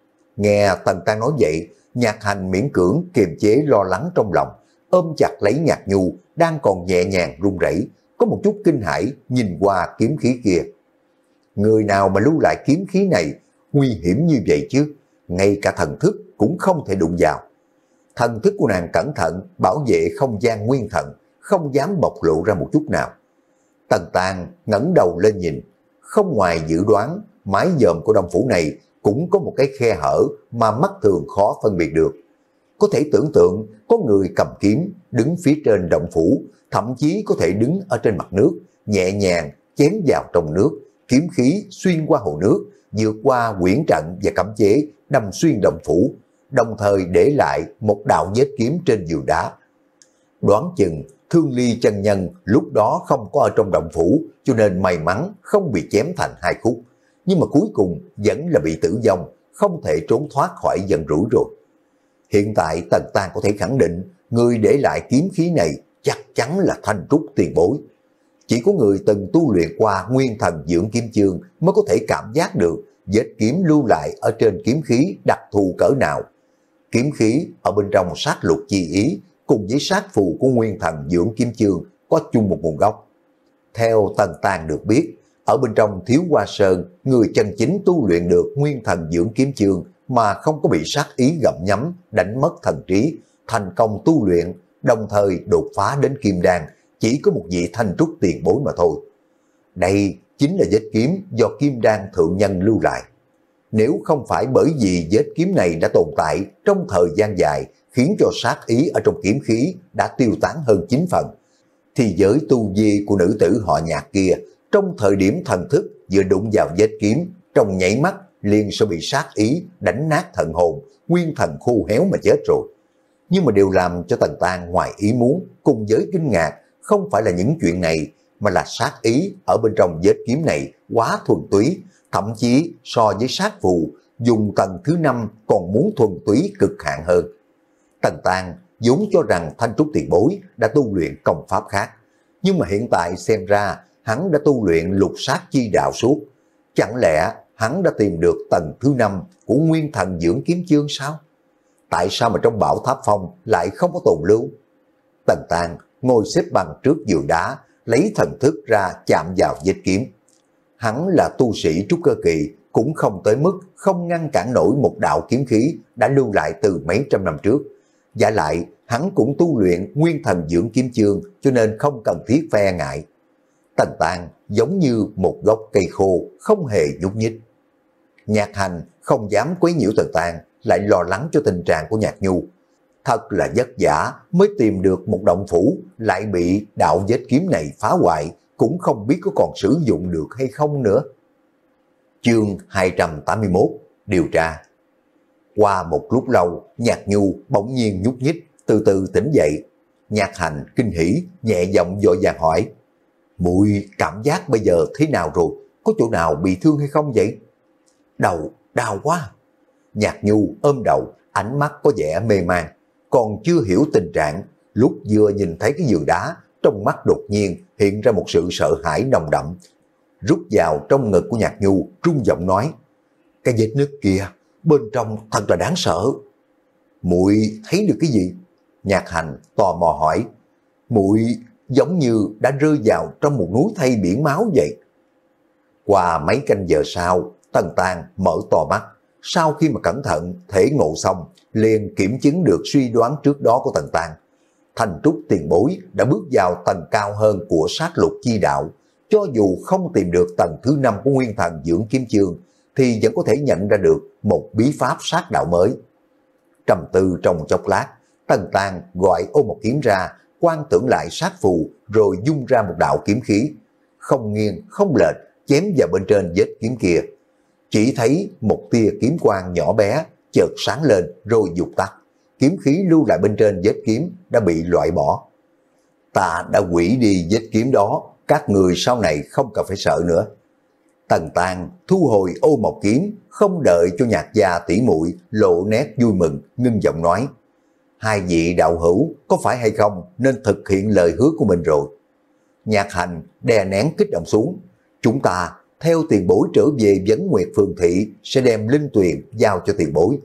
Nghe Tần Tang nói vậy, Nhạc Hành miễn cưỡng kiềm chế lo lắng trong lòng, ôm chặt lấy Nhạc Nhu đang còn nhẹ nhàng run rẩy, có một chút kinh hãi nhìn qua kiếm khí kia. Người nào mà lưu lại kiếm khí này nguy hiểm như vậy chứ, ngay cả thần thức cũng không thể đụng vào. Thần thức của nàng cẩn thận bảo vệ không gian nguyên thần, không dám bộc lộ ra một chút nào. Tần Tang ngẩng đầu lên nhìn, không ngoài dự đoán, mái dòm của động phủ này cũng có một cái khe hở mà mắt thường khó phân biệt được. Có thể tưởng tượng có người cầm kiếm đứng phía trên động phủ, thậm chí có thể đứng ở trên mặt nước, nhẹ nhàng chém vào trong nước, kiếm khí xuyên qua hồ nước, vượt qua quyển trận và cấm chế, đâm xuyên động phủ, đồng thời để lại một đạo vết kiếm trên giường đá. Đoán chừng Thương Ly chân nhân lúc đó không có ở trong động phủ, cho nên may mắn không bị chém thành hai khúc, nhưng mà cuối cùng vẫn là bị tử vong, không thể trốn thoát khỏi dần rủi rồi. Hiện tại Tần Tang có thể khẳng định người để lại kiếm khí này chắc chắn là Thanh Trúc tiền bối. Chỉ có người từng tu luyện qua nguyên thần dưỡng kiếm chương mới có thể cảm giác được vết kiếm lưu lại ở trên kiếm khí đặc thù cỡ nào. Kiếm khí ở bên trong sát lục chi ý cùng với sát phù của nguyên thần dưỡng kiếm chương có chung một nguồn gốc. Theo Tần Tang được biết, ở bên trong Thiếu Hoa Sơn, người chân chính tu luyện được nguyên thần dưỡng kiếm chương mà không có bị sát ý gặm nhấm, đánh mất thần trí, thành công tu luyện, đồng thời đột phá đến kim đan, chỉ có một vị Thanh Trúc tiền bối mà thôi. Đây chính là vết kiếm do kim đan thượng nhân lưu lại. Nếu không phải bởi vì vết kiếm này đã tồn tại trong thời gian dài, khiến cho sát ý ở trong kiếm khí đã tiêu tán hơn chín phần, thì giới tu vi của nữ tử họ Nhạc kia, trong thời điểm thần thức vừa đụng vào vết kiếm, trong nhảy mắt liền sẽ bị sát ý đánh nát thần hồn, nguyên thần khô héo mà chết rồi. Nhưng mà điều làm cho Tần Tang ngoài ý muốn cùng với kinh ngạc không phải là những chuyện này, mà là sát ý ở bên trong vết kiếm này quá thuần túy, thậm chí so với sát phù dùng tầng thứ năm còn muốn thuần túy cực hạn hơn. Tần Tang vốn cho rằng Thanh Trúc tiền bối đã tu luyện công pháp khác, nhưng mà hiện tại xem ra hắn đã tu luyện lục sát chi đạo suốt. Chẳng lẽ hắn đã tìm được tầng thứ năm của nguyên thần dưỡng kiếm chương sao? Tại sao mà trong Bảo Tháp Phong lại không có tồn lưu? Tần Tang ngồi xếp bằng trước giường đá, lấy thần thức ra chạm vào vết kiếm. Hắn là tu sĩ trúc cơ kỳ, cũng không tới mức không ngăn cản nổi một đạo kiếm khí đã lưu lại từ mấy trăm năm trước. Giả lại, hắn cũng tu luyện nguyên thần dưỡng kiếm chương, cho nên không cần thiết phe ngại. Tần Tang giống như một gốc cây khô, không hề nhúc nhích. Nhạc Hành không dám quấy nhiễu Tần Tang, lại lo lắng cho tình trạng của Nhạc Nhu. Thật là vất vả mới tìm được một động phủ, lại bị đạo vết kiếm này phá hoại, cũng không biết có còn sử dụng được hay không nữa. Chương hai trăm tám mươi mốt, điều tra. Qua một lúc lâu, Nhạc Nhu bỗng nhiên nhúc nhích, từ từ tỉnh dậy. Nhạc Hành kinh hỉ, nhẹ giọng vội vàng hỏi: "Muội cảm giác bây giờ thế nào rồi? Có chỗ nào bị thương hay không vậy?" "Đầu đau quá." Nhạc Nhu ôm đầu, ánh mắt có vẻ mê man, còn chưa hiểu tình trạng. Lúc vừa nhìn thấy cái giường đá, trong mắt đột nhiên hiện ra một sự sợ hãi nồng đậm, rút vào trong ngực của Nhạc Nhu, trung giọng nói: "Cái vết nứt kia bên trong thật là đáng sợ." "Muội thấy được cái gì?" Nhạc Hành tò mò hỏi. "Muội giống như đã rơi vào trong một núi thây biển máu vậy." Qua mấy canh giờ sau, Tần Tang mở to mắt, sau khi mà cẩn thận thể ngộ xong, liền kiểm chứng được suy đoán trước đó của Tần Tang. Thanh Trúc tiền bối đã bước vào tầng cao hơn của sát lục chi đạo, cho dù không tìm được tầng thứ năm của Nguyên Thần dưỡng kiếm chương, thì vẫn có thể nhận ra được một bí pháp sát đạo mới. Trầm tư trong chốc lát, Tần Tang gọi ô một kiếm ra, quan tưởng lại sát phù, rồi dung ra một đạo kiếm khí, không nghiêng không lệch chém vào bên trên vết kiếm kia. Chỉ thấy một tia kiếm quang nhỏ bé chợt sáng lên rồi vụt tắt, kiếm khí lưu lại bên trên vết kiếm đã bị loại bỏ. "Ta đã hủy đi vết kiếm đó, các người sau này không cần phải sợ nữa." Tần Tang thu hồi ô mộc kiếm, không đợi cho Nhạc gia tỷ muội lộ nét vui mừng, ngưng giọng nói: "Hai vị đạo hữu có phải hay không nên thực hiện lời hứa của mình rồi." Nhạc Hành đè nén kích động xuống: "Chúng ta theo tiền bối trở về Vấn Nguyệt Phường Thị, sẽ đem linh tuyền giao cho tiền bối."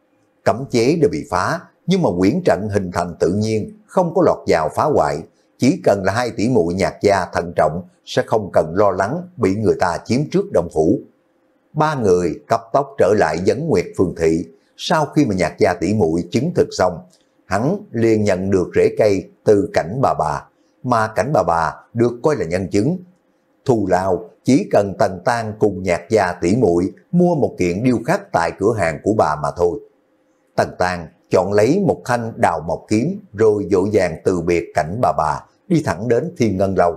Cấm chế đã bị phá, nhưng mà quyển trận hình thành tự nhiên, không có lọt vào phá hoại. Chỉ cần là hai tỷ muội Nhạc gia thận trọng, sẽ không cần lo lắng bị người ta chiếm trước động phủ. Ba người cấp tốc trở lại Vấn Nguyệt Phường Thị. Sau khi mà Nhạc gia tỷ muội chứng thực xong, hắn liền nhận được rễ cây từ Cảnh bà bà, mà Cảnh bà bà được coi là nhân chứng. Thù lao chỉ cần Tần Tang cùng Nhạc gia tỷ muội mua một kiện điêu khắc tại cửa hàng của bà mà thôi. Tần Tang chọn lấy một thanh đào mộc kiếm, rồi vội vàng từ biệt Cảnh bà bà, đi thẳng đến Thiên Ngân Lâu.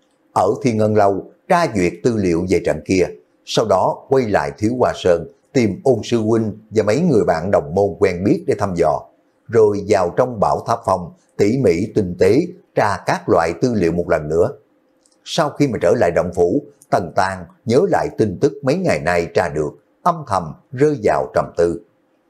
Ở Thiên Ngân Lâu tra duyệt tư liệu về trận kia, sau đó quay lại Thiếu Hoa Sơn tìm Ôn sư huynh và mấy người bạn đồng môn quen biết để thăm dò, rồi vào trong Bảo Tháp Phong tỉ mỉ tinh tế tra các loại tư liệu một lần nữa. Sau khi mà trở lại động phủ, Tần Tang nhớ lại tin tức mấy ngày nay tra được, âm thầm rơi vào trầm tư.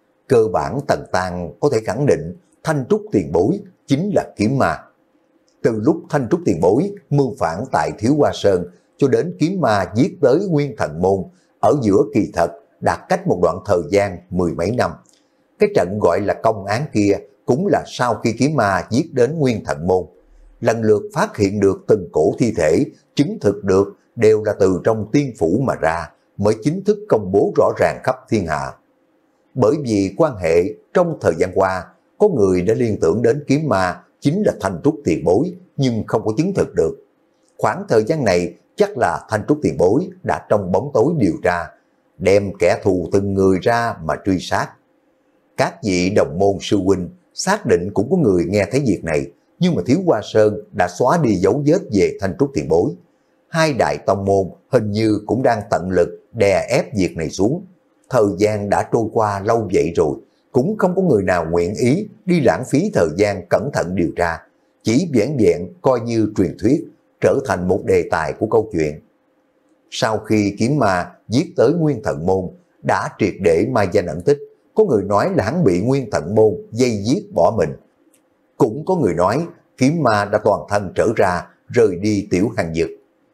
Cơ bản Tần Tang có thể khẳng định Thanh Trúc tiền bối chính là kiếm ma. Từ lúc Thanh Trúc tiền bối mưu phản tại Thiếu Hoa Sơn cho đến kiếm ma giết tới Nguyên Thần Môn, ở giữa kỳ thật đã cách một đoạn thời gian mười mấy năm. Cái trận gọi là công án kia cũng là sau khi kiếm ma giết đến Nguyên Thần Môn, lần lượt phát hiện được từng cổ thi thể, chứng thực được đều là từ trong tiên phủ mà ra, mới chính thức công bố rõ ràng khắp thiên hạ. Bởi vì quan hệ trong thời gian qua, có người đã liên tưởng đến kiếm ma chính là Thanh Trúc tiền bối, nhưng không có chứng thực được. Khoảng thời gian này chắc là Thanh Trúc tiền bối đã trong bóng tối điều tra, đem kẻ thù từng người ra mà truy sát. Các vị đồng môn sư huynh xác định cũng có người nghe thấy việc này, nhưng mà Thiếu Hoa Sơn đã xóa đi dấu vết về Thanh Trúc tiền bối. Hai đại tông môn hình như cũng đang tận lực đè ép việc này xuống. Thời gian đã trôi qua lâu vậy rồi, cũng không có người nào nguyện ý đi lãng phí thời gian cẩn thận điều tra, chỉ vẻn vẹn coi như truyền thuyết, trở thành một đề tài của câu chuyện. Sau khi kiếm ma giết tới Nguyên Thần Môn, đã triệt để mai danh ẩn tích, có người nói là hắn bị Nguyên Thần Môn dây giết bỏ mình. Cũng có người nói kiếm ma đã toàn thân trở ra, rời đi Tiểu Hàng Dực.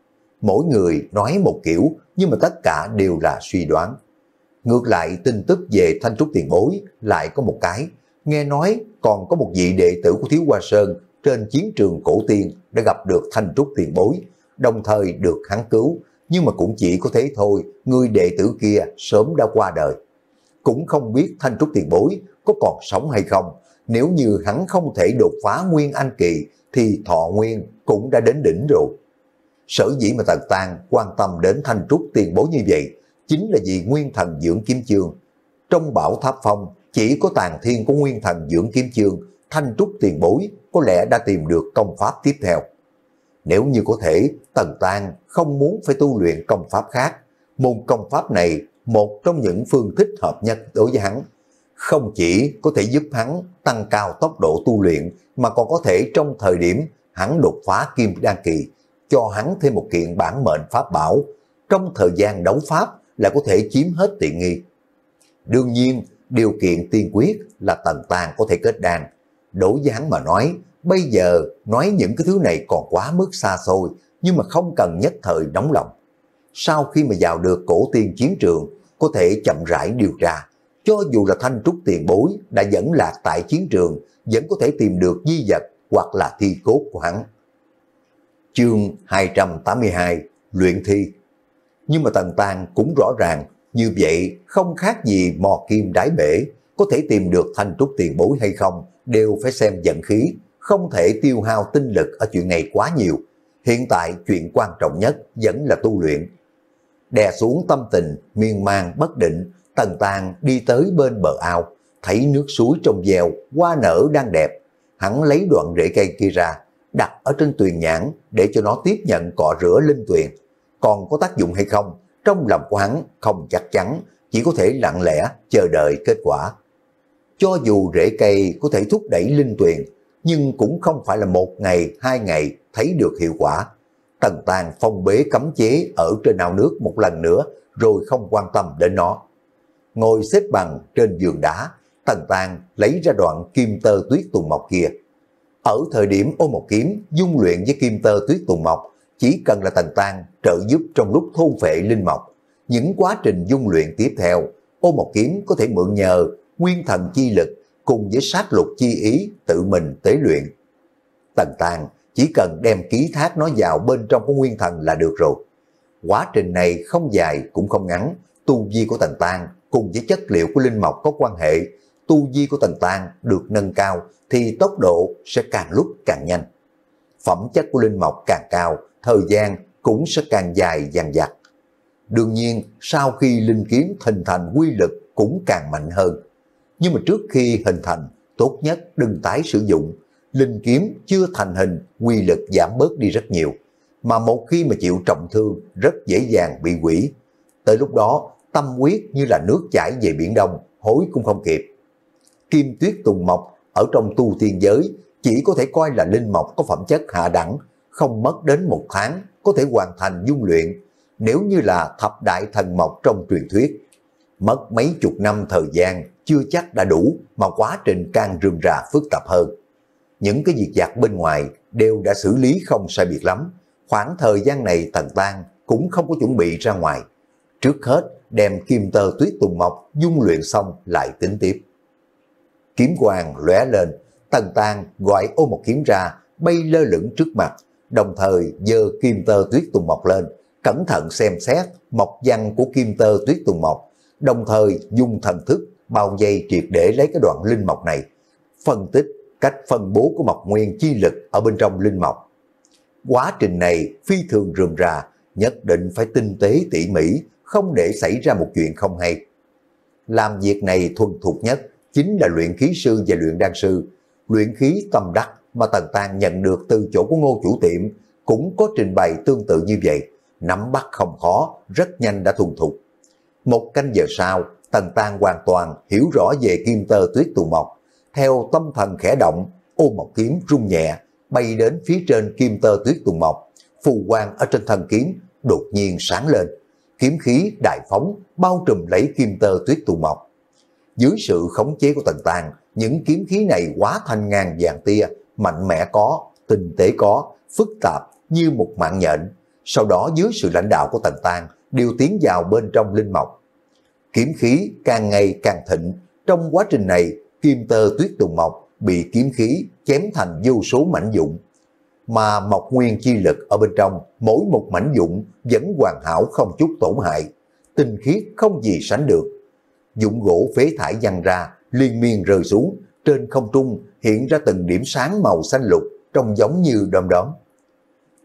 Mỗi người nói một kiểu, nhưng mà tất cả đều là suy đoán. Ngược lại tin tức về Thanh Trúc tiền bối lại có một cái, nghe nói còn có một vị đệ tử của Thiếu Hoa Sơn trên chiến trường cổ tiên đã gặp được Thanh Trúc tiền bối, đồng thời được hắn cứu, nhưng mà cũng chỉ có thế thôi, người đệ tử kia sớm đã qua đời. Cũng không biết Thanh Trúc tiền bối có còn sống hay không, nếu như hắn không thể đột phá Nguyên Anh kỳ thì thọ nguyên cũng đã đến đỉnh rồi. Sở dĩ mà Tần Tang quan tâm đến Thanh Trúc tiền bối như vậy, chính là vì nguyên thần dưỡng kiếm chương. Trong Bảo Tháp Phong chỉ có Tàn Thiên của nguyên thần dưỡng kiếm chương, Thanh Trúc tiền bối có lẽ đã tìm được công pháp tiếp theo. Nếu như có thể, Tần Tang không muốn phải tu luyện công pháp khác. Môn công pháp này một trong những phương thích hợp nhất đối với hắn. Không chỉ có thể giúp hắn tăng cao tốc độ tu luyện, mà còn có thể trong thời điểm hắn đột phá kim đan kỳ, cho hắn thêm một kiện bản mệnh pháp bảo. Trong thời gian đấu pháp là có thể chiếm hết tiện nghi. Đương nhiên, điều kiện tiên quyết là Tần Tang có thể kết đan. Đối với hắn mà nói, bây giờ nói những cái thứ này còn quá mức xa xôi, nhưng mà không cần nhất thời nóng lòng. Sau khi mà vào được cổ tiên chiến trường, có thể chậm rãi điều tra. Cho dù là Thanh Trúc tiền bối đã dẫn lạc tại chiến trường, vẫn có thể tìm được di vật hoặc là thi cốt của hắn. Chương hai trăm tám mươi hai, luyện thi. Nhưng mà Tần Tang cũng rõ ràng, như vậy không khác gì mò kim đáy bể, có thể tìm được Thanh Trúc tiền bối hay không, đều phải xem vận khí, không thể tiêu hao tinh lực ở chuyện này quá nhiều. Hiện tại chuyện quan trọng nhất vẫn là tu luyện. Đè xuống tâm tình, miên man bất định, Tần Tang đi tới bên bờ ao, thấy nước suối trong veo, hoa nở đang đẹp. Hắn lấy đoạn rễ cây kia ra, đặt ở trên tuyền nhãn để cho nó tiếp nhận cọ rửa linh tuyền. Còn có tác dụng hay không, trong lòng của hắn không chắc chắn, chỉ có thể lặng lẽ chờ đợi kết quả. Cho dù rễ cây có thể thúc đẩy linh tuyền, nhưng cũng không phải là một ngày, hai ngày thấy được hiệu quả. Tần Tang phong bế cấm chế ở trên ao nước một lần nữa, rồi không quan tâm đến nó. Ngồi xếp bằng trên giường đá, Tần Tang lấy ra đoạn kim tơ tuyết tùng mộc kia. Ở thời điểm Ô Mộc Kiếm dung luyện với kim tơ tuyết tùng mộc, chỉ cần là Tần Tang trợ giúp trong lúc thôn phệ linh mộc, những quá trình dung luyện tiếp theo, Ô Mộc Kiếm có thể mượn nhờ nguyên thần chi lực cùng với sát lục chi ý tự mình tế luyện. Tần Tang chỉ cần đem ký thác nó vào bên trong của nguyên thần là được rồi. Quá trình này không dài cũng không ngắn, tu vi của Tần Tang cùng với chất liệu của linh mộc có quan hệ. Tu vi của Tần Tang được nâng cao thì tốc độ sẽ càng lúc càng nhanh. Phẩm chất của linh mộc càng cao, thời gian cũng sẽ càng dài dằng dặc. Đương nhiên, sau khi linh kiếm hình thành quy lực cũng càng mạnh hơn. Nhưng mà trước khi hình thành, tốt nhất đừng tái sử dụng. Linh kiếm chưa thành hình, quy lực giảm bớt đi rất nhiều. Mà một khi mà chịu trọng thương, rất dễ dàng bị hủy. Tới lúc đó, tâm huyết như là nước chảy về biển Đông, hối cũng không kịp. Kim tuyết tùng mộc ở trong tu tiên giới chỉ có thể coi là linh mộc có phẩm chất hạ đẳng, không mất đến một tháng có thể hoàn thành dung luyện. Nếu như là thập đại thần mộc trong truyền thuyết, mất mấy chục năm thời gian chưa chắc đã đủ, mà quá trình càng rườm rà phức tạp hơn. Những cái việc vặt bên ngoài đều đã xử lý không sai biệt lắm. Khoảng thời gian này Tần Tang cũng không có chuẩn bị ra ngoài. Trước hết đem kim tơ tuyết tùng mộc dung luyện xong lại tính tiếp. Kiếm quang lóe lên, Tần Tang gọi Ô Mộc Kiếm ra, bay lơ lửng trước mặt, đồng thời giơ kim tơ tuyết tùng mộc lên, cẩn thận xem xét mộc văn của kim tơ tuyết tùng mộc, đồng thời dùng thần thức bao vây triệt để lấy cái đoạn linh mộc này, phân tích cách phân bố của mộc nguyên chi lực ở bên trong linh mộc. Quá trình này phi thường rườm rà, nhất định phải tinh tế tỉ mỉ, không để xảy ra một chuyện không hay. Làm việc này thuần thục nhất chính là luyện khí sư và luyện đan sư. Luyện khí tâm đắc mà Tần Tang nhận được từ chỗ của Ngô chủ tiệm cũng có trình bày tương tự như vậy, nắm bắt không khó, rất nhanh đã thuần thục. Một canh giờ sau, Tần Tang hoàn toàn hiểu rõ về kim tơ tuyết tùng mộc. Theo tâm thần khẽ động, Ô Mộc Kiếm rung nhẹ, bay đến phía trên kim tơ tuyết tùng mộc. Phù quang ở trên thân kiếm đột nhiên sáng lên, kiếm khí đại phóng bao trùm lấy kim tơ tuyết tùng mộc. Dưới sự khống chế của Tần Tang, những kiếm khí này hóa thành ngàn vàng tia, mạnh mẽ có, tinh tế có, phức tạp như một mạng nhện. Sau đó dưới sự lãnh đạo của Tần Tang đều tiến vào bên trong linh mộc. Kiếm khí càng ngày càng thịnh. Trong quá trình này, kim tơ tuyết tùng mộc bị kiếm khí chém thành vô số mảnh vụn, mà mộc nguyên chi lực ở bên trong mỗi một mảnh vụn vẫn hoàn hảo không chút tổn hại, tinh khiết không gì sánh được. Vụn gỗ phế thải văng ra, liên miên rơi xuống, trên không trung hiện ra từng điểm sáng màu xanh lục, trông giống như đom đóm.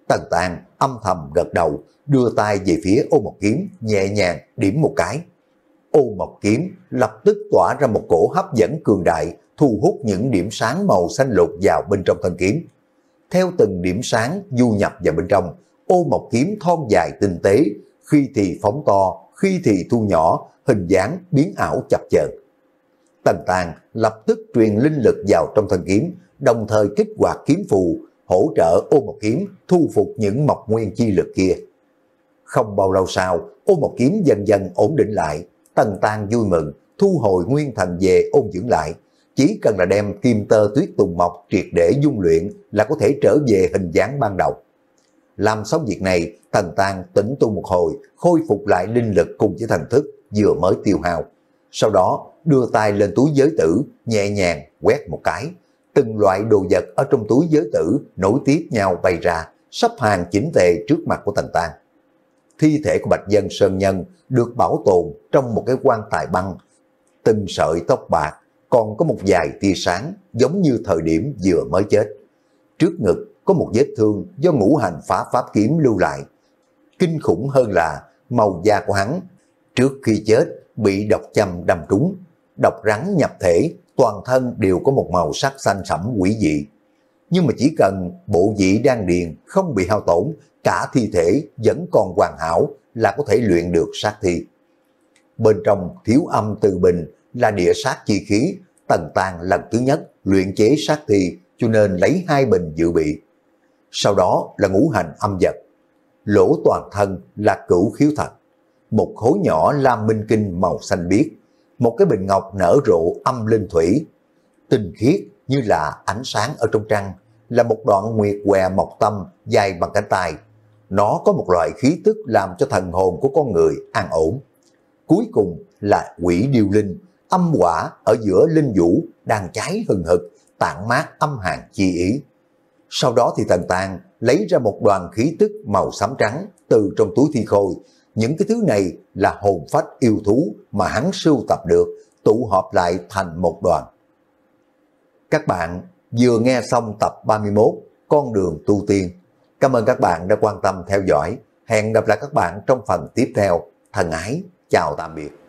Tần Tàng âm thầm gật đầu, đưa tay về phía ô một kiếm, nhẹ nhàng điểm một cái. Ô một kiếm lập tức tỏa ra một cổ hấp dẫn cường đại, thu hút những điểm sáng màu xanh lục vào bên trong thân kiếm. Theo từng điểm sáng du nhập vào bên trong, ô một kiếm thon dài tinh tế, khi thì phóng to, khi thì thu nhỏ, hình dáng biến ảo chập chờn. Tần Tàng lập tức truyền linh lực vào trong thân kiếm, đồng thời kích hoạt kiếm phù, hỗ trợ ô một kiếm thu phục những mộc nguyên chi lực kia. Không bao lâu sau, ô một kiếm dần dần ổn định lại. Tần Tàng vui mừng, thu hồi nguyên thần về ôn dưỡng lại. Chỉ cần là đem kim tơ tuyết tùng mộc triệt để dung luyện là có thể trở về hình dáng ban đầu. Làm xong việc này, Tần Tàng tĩnh tu một hồi, khôi phục lại linh lực cùng với thần thức vừa mới tiêu hao. Sau đó đưa tay lên túi giới tử, nhẹ nhàng quét một cái. Từng loại đồ vật ở trong túi giới tử nối tiếp nhau bay ra, sắp hàng chỉnh tề trước mặt của Tần Tàng. Thi thể của Bạch Dân Sơn Nhân được bảo tồn trong một cái quan tài băng. Từng sợi tóc bạc, còn có một vài tia sáng giống như thời điểm vừa mới chết. Trước ngực có một vết thương do ngũ hành phá pháp kiếm lưu lại. Kinh khủng hơn là màu da của hắn trước khi chết bị độc châm đâm trúng, độc rắn nhập thể, toàn thân đều có một màu sắc xanh sẫm quỷ dị. Nhưng mà chỉ cần bộ vị đan điền không bị hao tổn, cả thi thể vẫn còn hoàn hảo là có thể luyện được sát thi. Bên trong thiếu âm từ bình là địa sát chi khí, Tần Tàng lần thứ nhất luyện chế sát thi cho nên lấy hai bình dự bị. Sau đó là ngũ hành âm vật, lỗ toàn thân là cửu khiếu thạch, một khối nhỏ lam minh kinh màu xanh biếc, một cái bình ngọc nở rộ âm linh thủy, tinh khiết như là ánh sáng ở trong trăng, là một đoạn nguyệt què mộc tâm dài bằng cánh tay. Nó có một loại khí tức làm cho thần hồn của con người an ổn. Cuối cùng là quỷ điêu linh, âm quả ở giữa linh vũ đang cháy hừng hực, tản mát âm hàn chi ý. Sau đó thì Tần Tàng lấy ra một đoàn khí tức màu xám trắng từ trong túi thi khôi. Những cái thứ này là hồn phách yêu thú mà hắn sưu tập được, tụ họp lại thành một đoàn. Các bạn vừa nghe xong tập ba mươi mốt Con đường tu tiên. Cảm ơn các bạn đã quan tâm theo dõi. Hẹn gặp lại các bạn trong phần tiếp theo. Thân ái, chào tạm biệt.